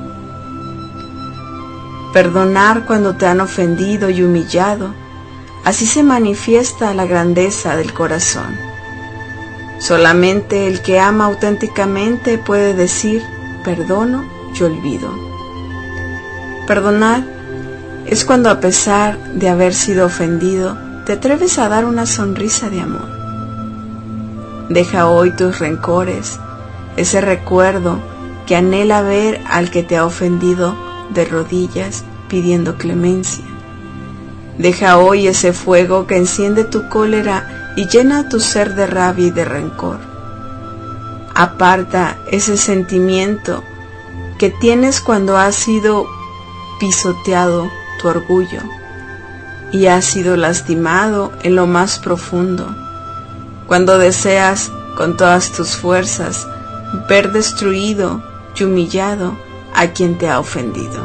Perdonar cuando te han ofendido y humillado, así se manifiesta la grandeza del corazón. Solamente el que ama auténticamente puede decir, perdono y olvido. Perdonar es cuando a pesar de haber sido ofendido, te atreves a dar una sonrisa de amor. Deja hoy tus rencores, ese recuerdo que anhela ver al que te ha ofendido de rodillas pidiendo clemencia. Deja hoy ese fuego que enciende tu cólera y llena tu ser de rabia y de rencor. Aparta ese sentimiento que tienes cuando has sido pisoteado tu orgullo y has sido lastimado en lo más profundo, cuando deseas con todas tus fuerzas ver destruido y humillado a quien te ha ofendido.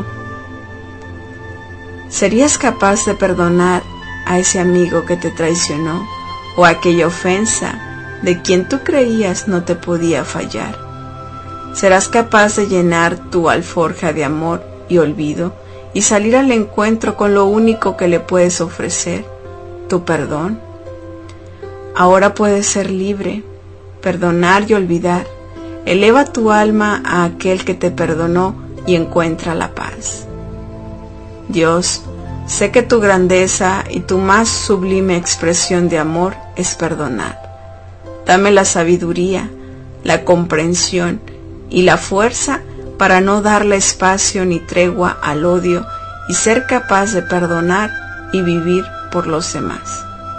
¿Serías capaz de perdonar a ese amigo que te traicionó o aquella ofensa de quien tú creías no te podía fallar? ¿Serás capaz de llenar tu alforja de amor y olvido y salir al encuentro con lo único que le puedes ofrecer, tu perdón? Ahora puedes ser libre, perdonar y olvidar. Eleva tu alma a aquel que te perdonó y encuentra la paz. Dios, sé que tu grandeza y tu más sublime expresión de amor es perdonar. Dame la sabiduría, la comprensión y la fuerza para no darle espacio ni tregua al odio y ser capaz de perdonar y vivir por los demás.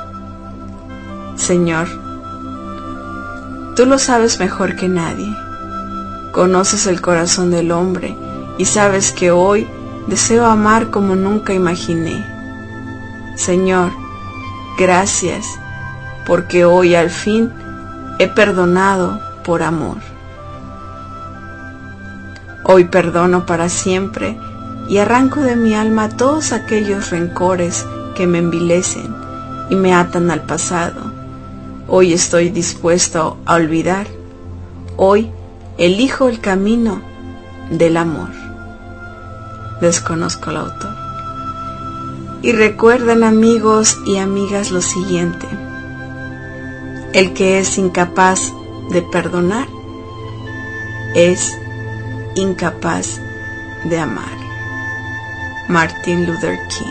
Señor, tú lo sabes mejor que nadie. Conoces el corazón del hombre y sabes que hoy deseo amar como nunca imaginé. Señor, gracias, porque hoy al fin he perdonado por amor. Hoy perdono para siempre y arranco de mi alma todos aquellos rencores que me envilecen y me atan al pasado. Hoy estoy dispuesto a olvidar. Hoy elijo el camino del amor. Desconozco el autor. Y recuerden, amigos y amigas, lo siguiente: el que es incapaz de perdonar es incapaz de amar. Martin Luther King.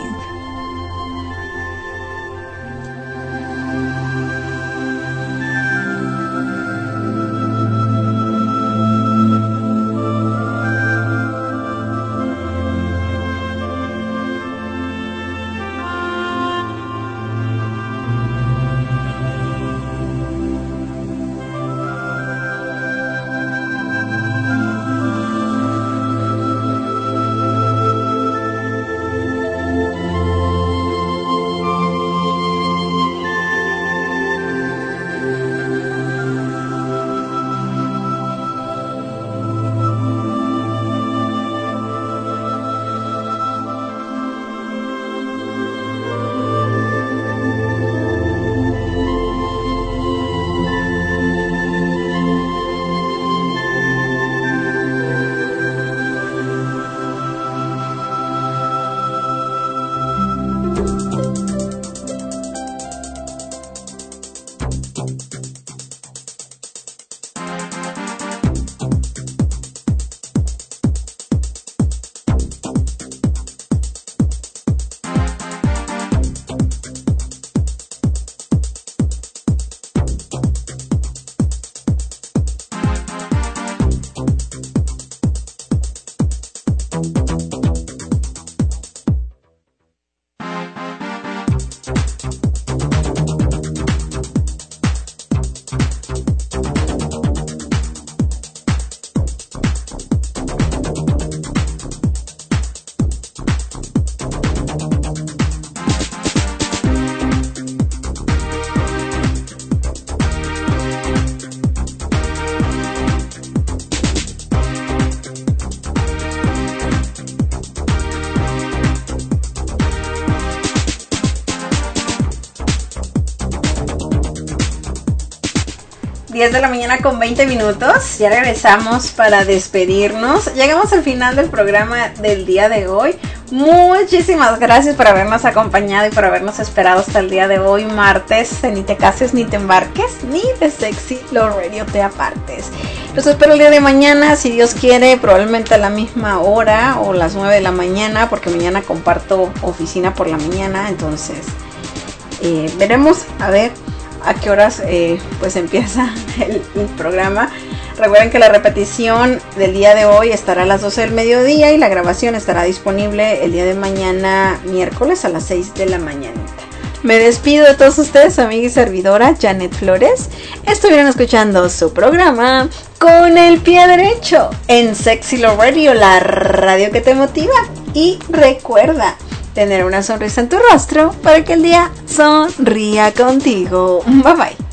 diez de la mañana con veinte minutos. Ya regresamos para despedirnos. Llegamos al final del programa del día de hoy. Muchísimas gracias por habernos acompañado y por habernos esperado hasta el día de hoy, martes. Ni te cases, ni te embarques, ni de Sexy Love Radio te apartes. Los espero el día de mañana, si Dios quiere, probablemente a la misma hora o las nueve de la mañana, porque mañana comparto oficina por la mañana. Entonces eh, veremos a ver a qué horas eh, pues empieza el, el programa. Recuerden que la repetición del día de hoy estará a las doce del mediodía y la grabación estará disponible el día de mañana, miércoles, a las seis de la mañana. Me despido de todos ustedes, amiga y servidora Janet Flores. Estuvieron escuchando su programa Con el Pie Derecho en Sexy Love Radio, la radio que te motiva. Y recuerda tener una sonrisa en tu rostro para que el día sonría contigo. Bye bye.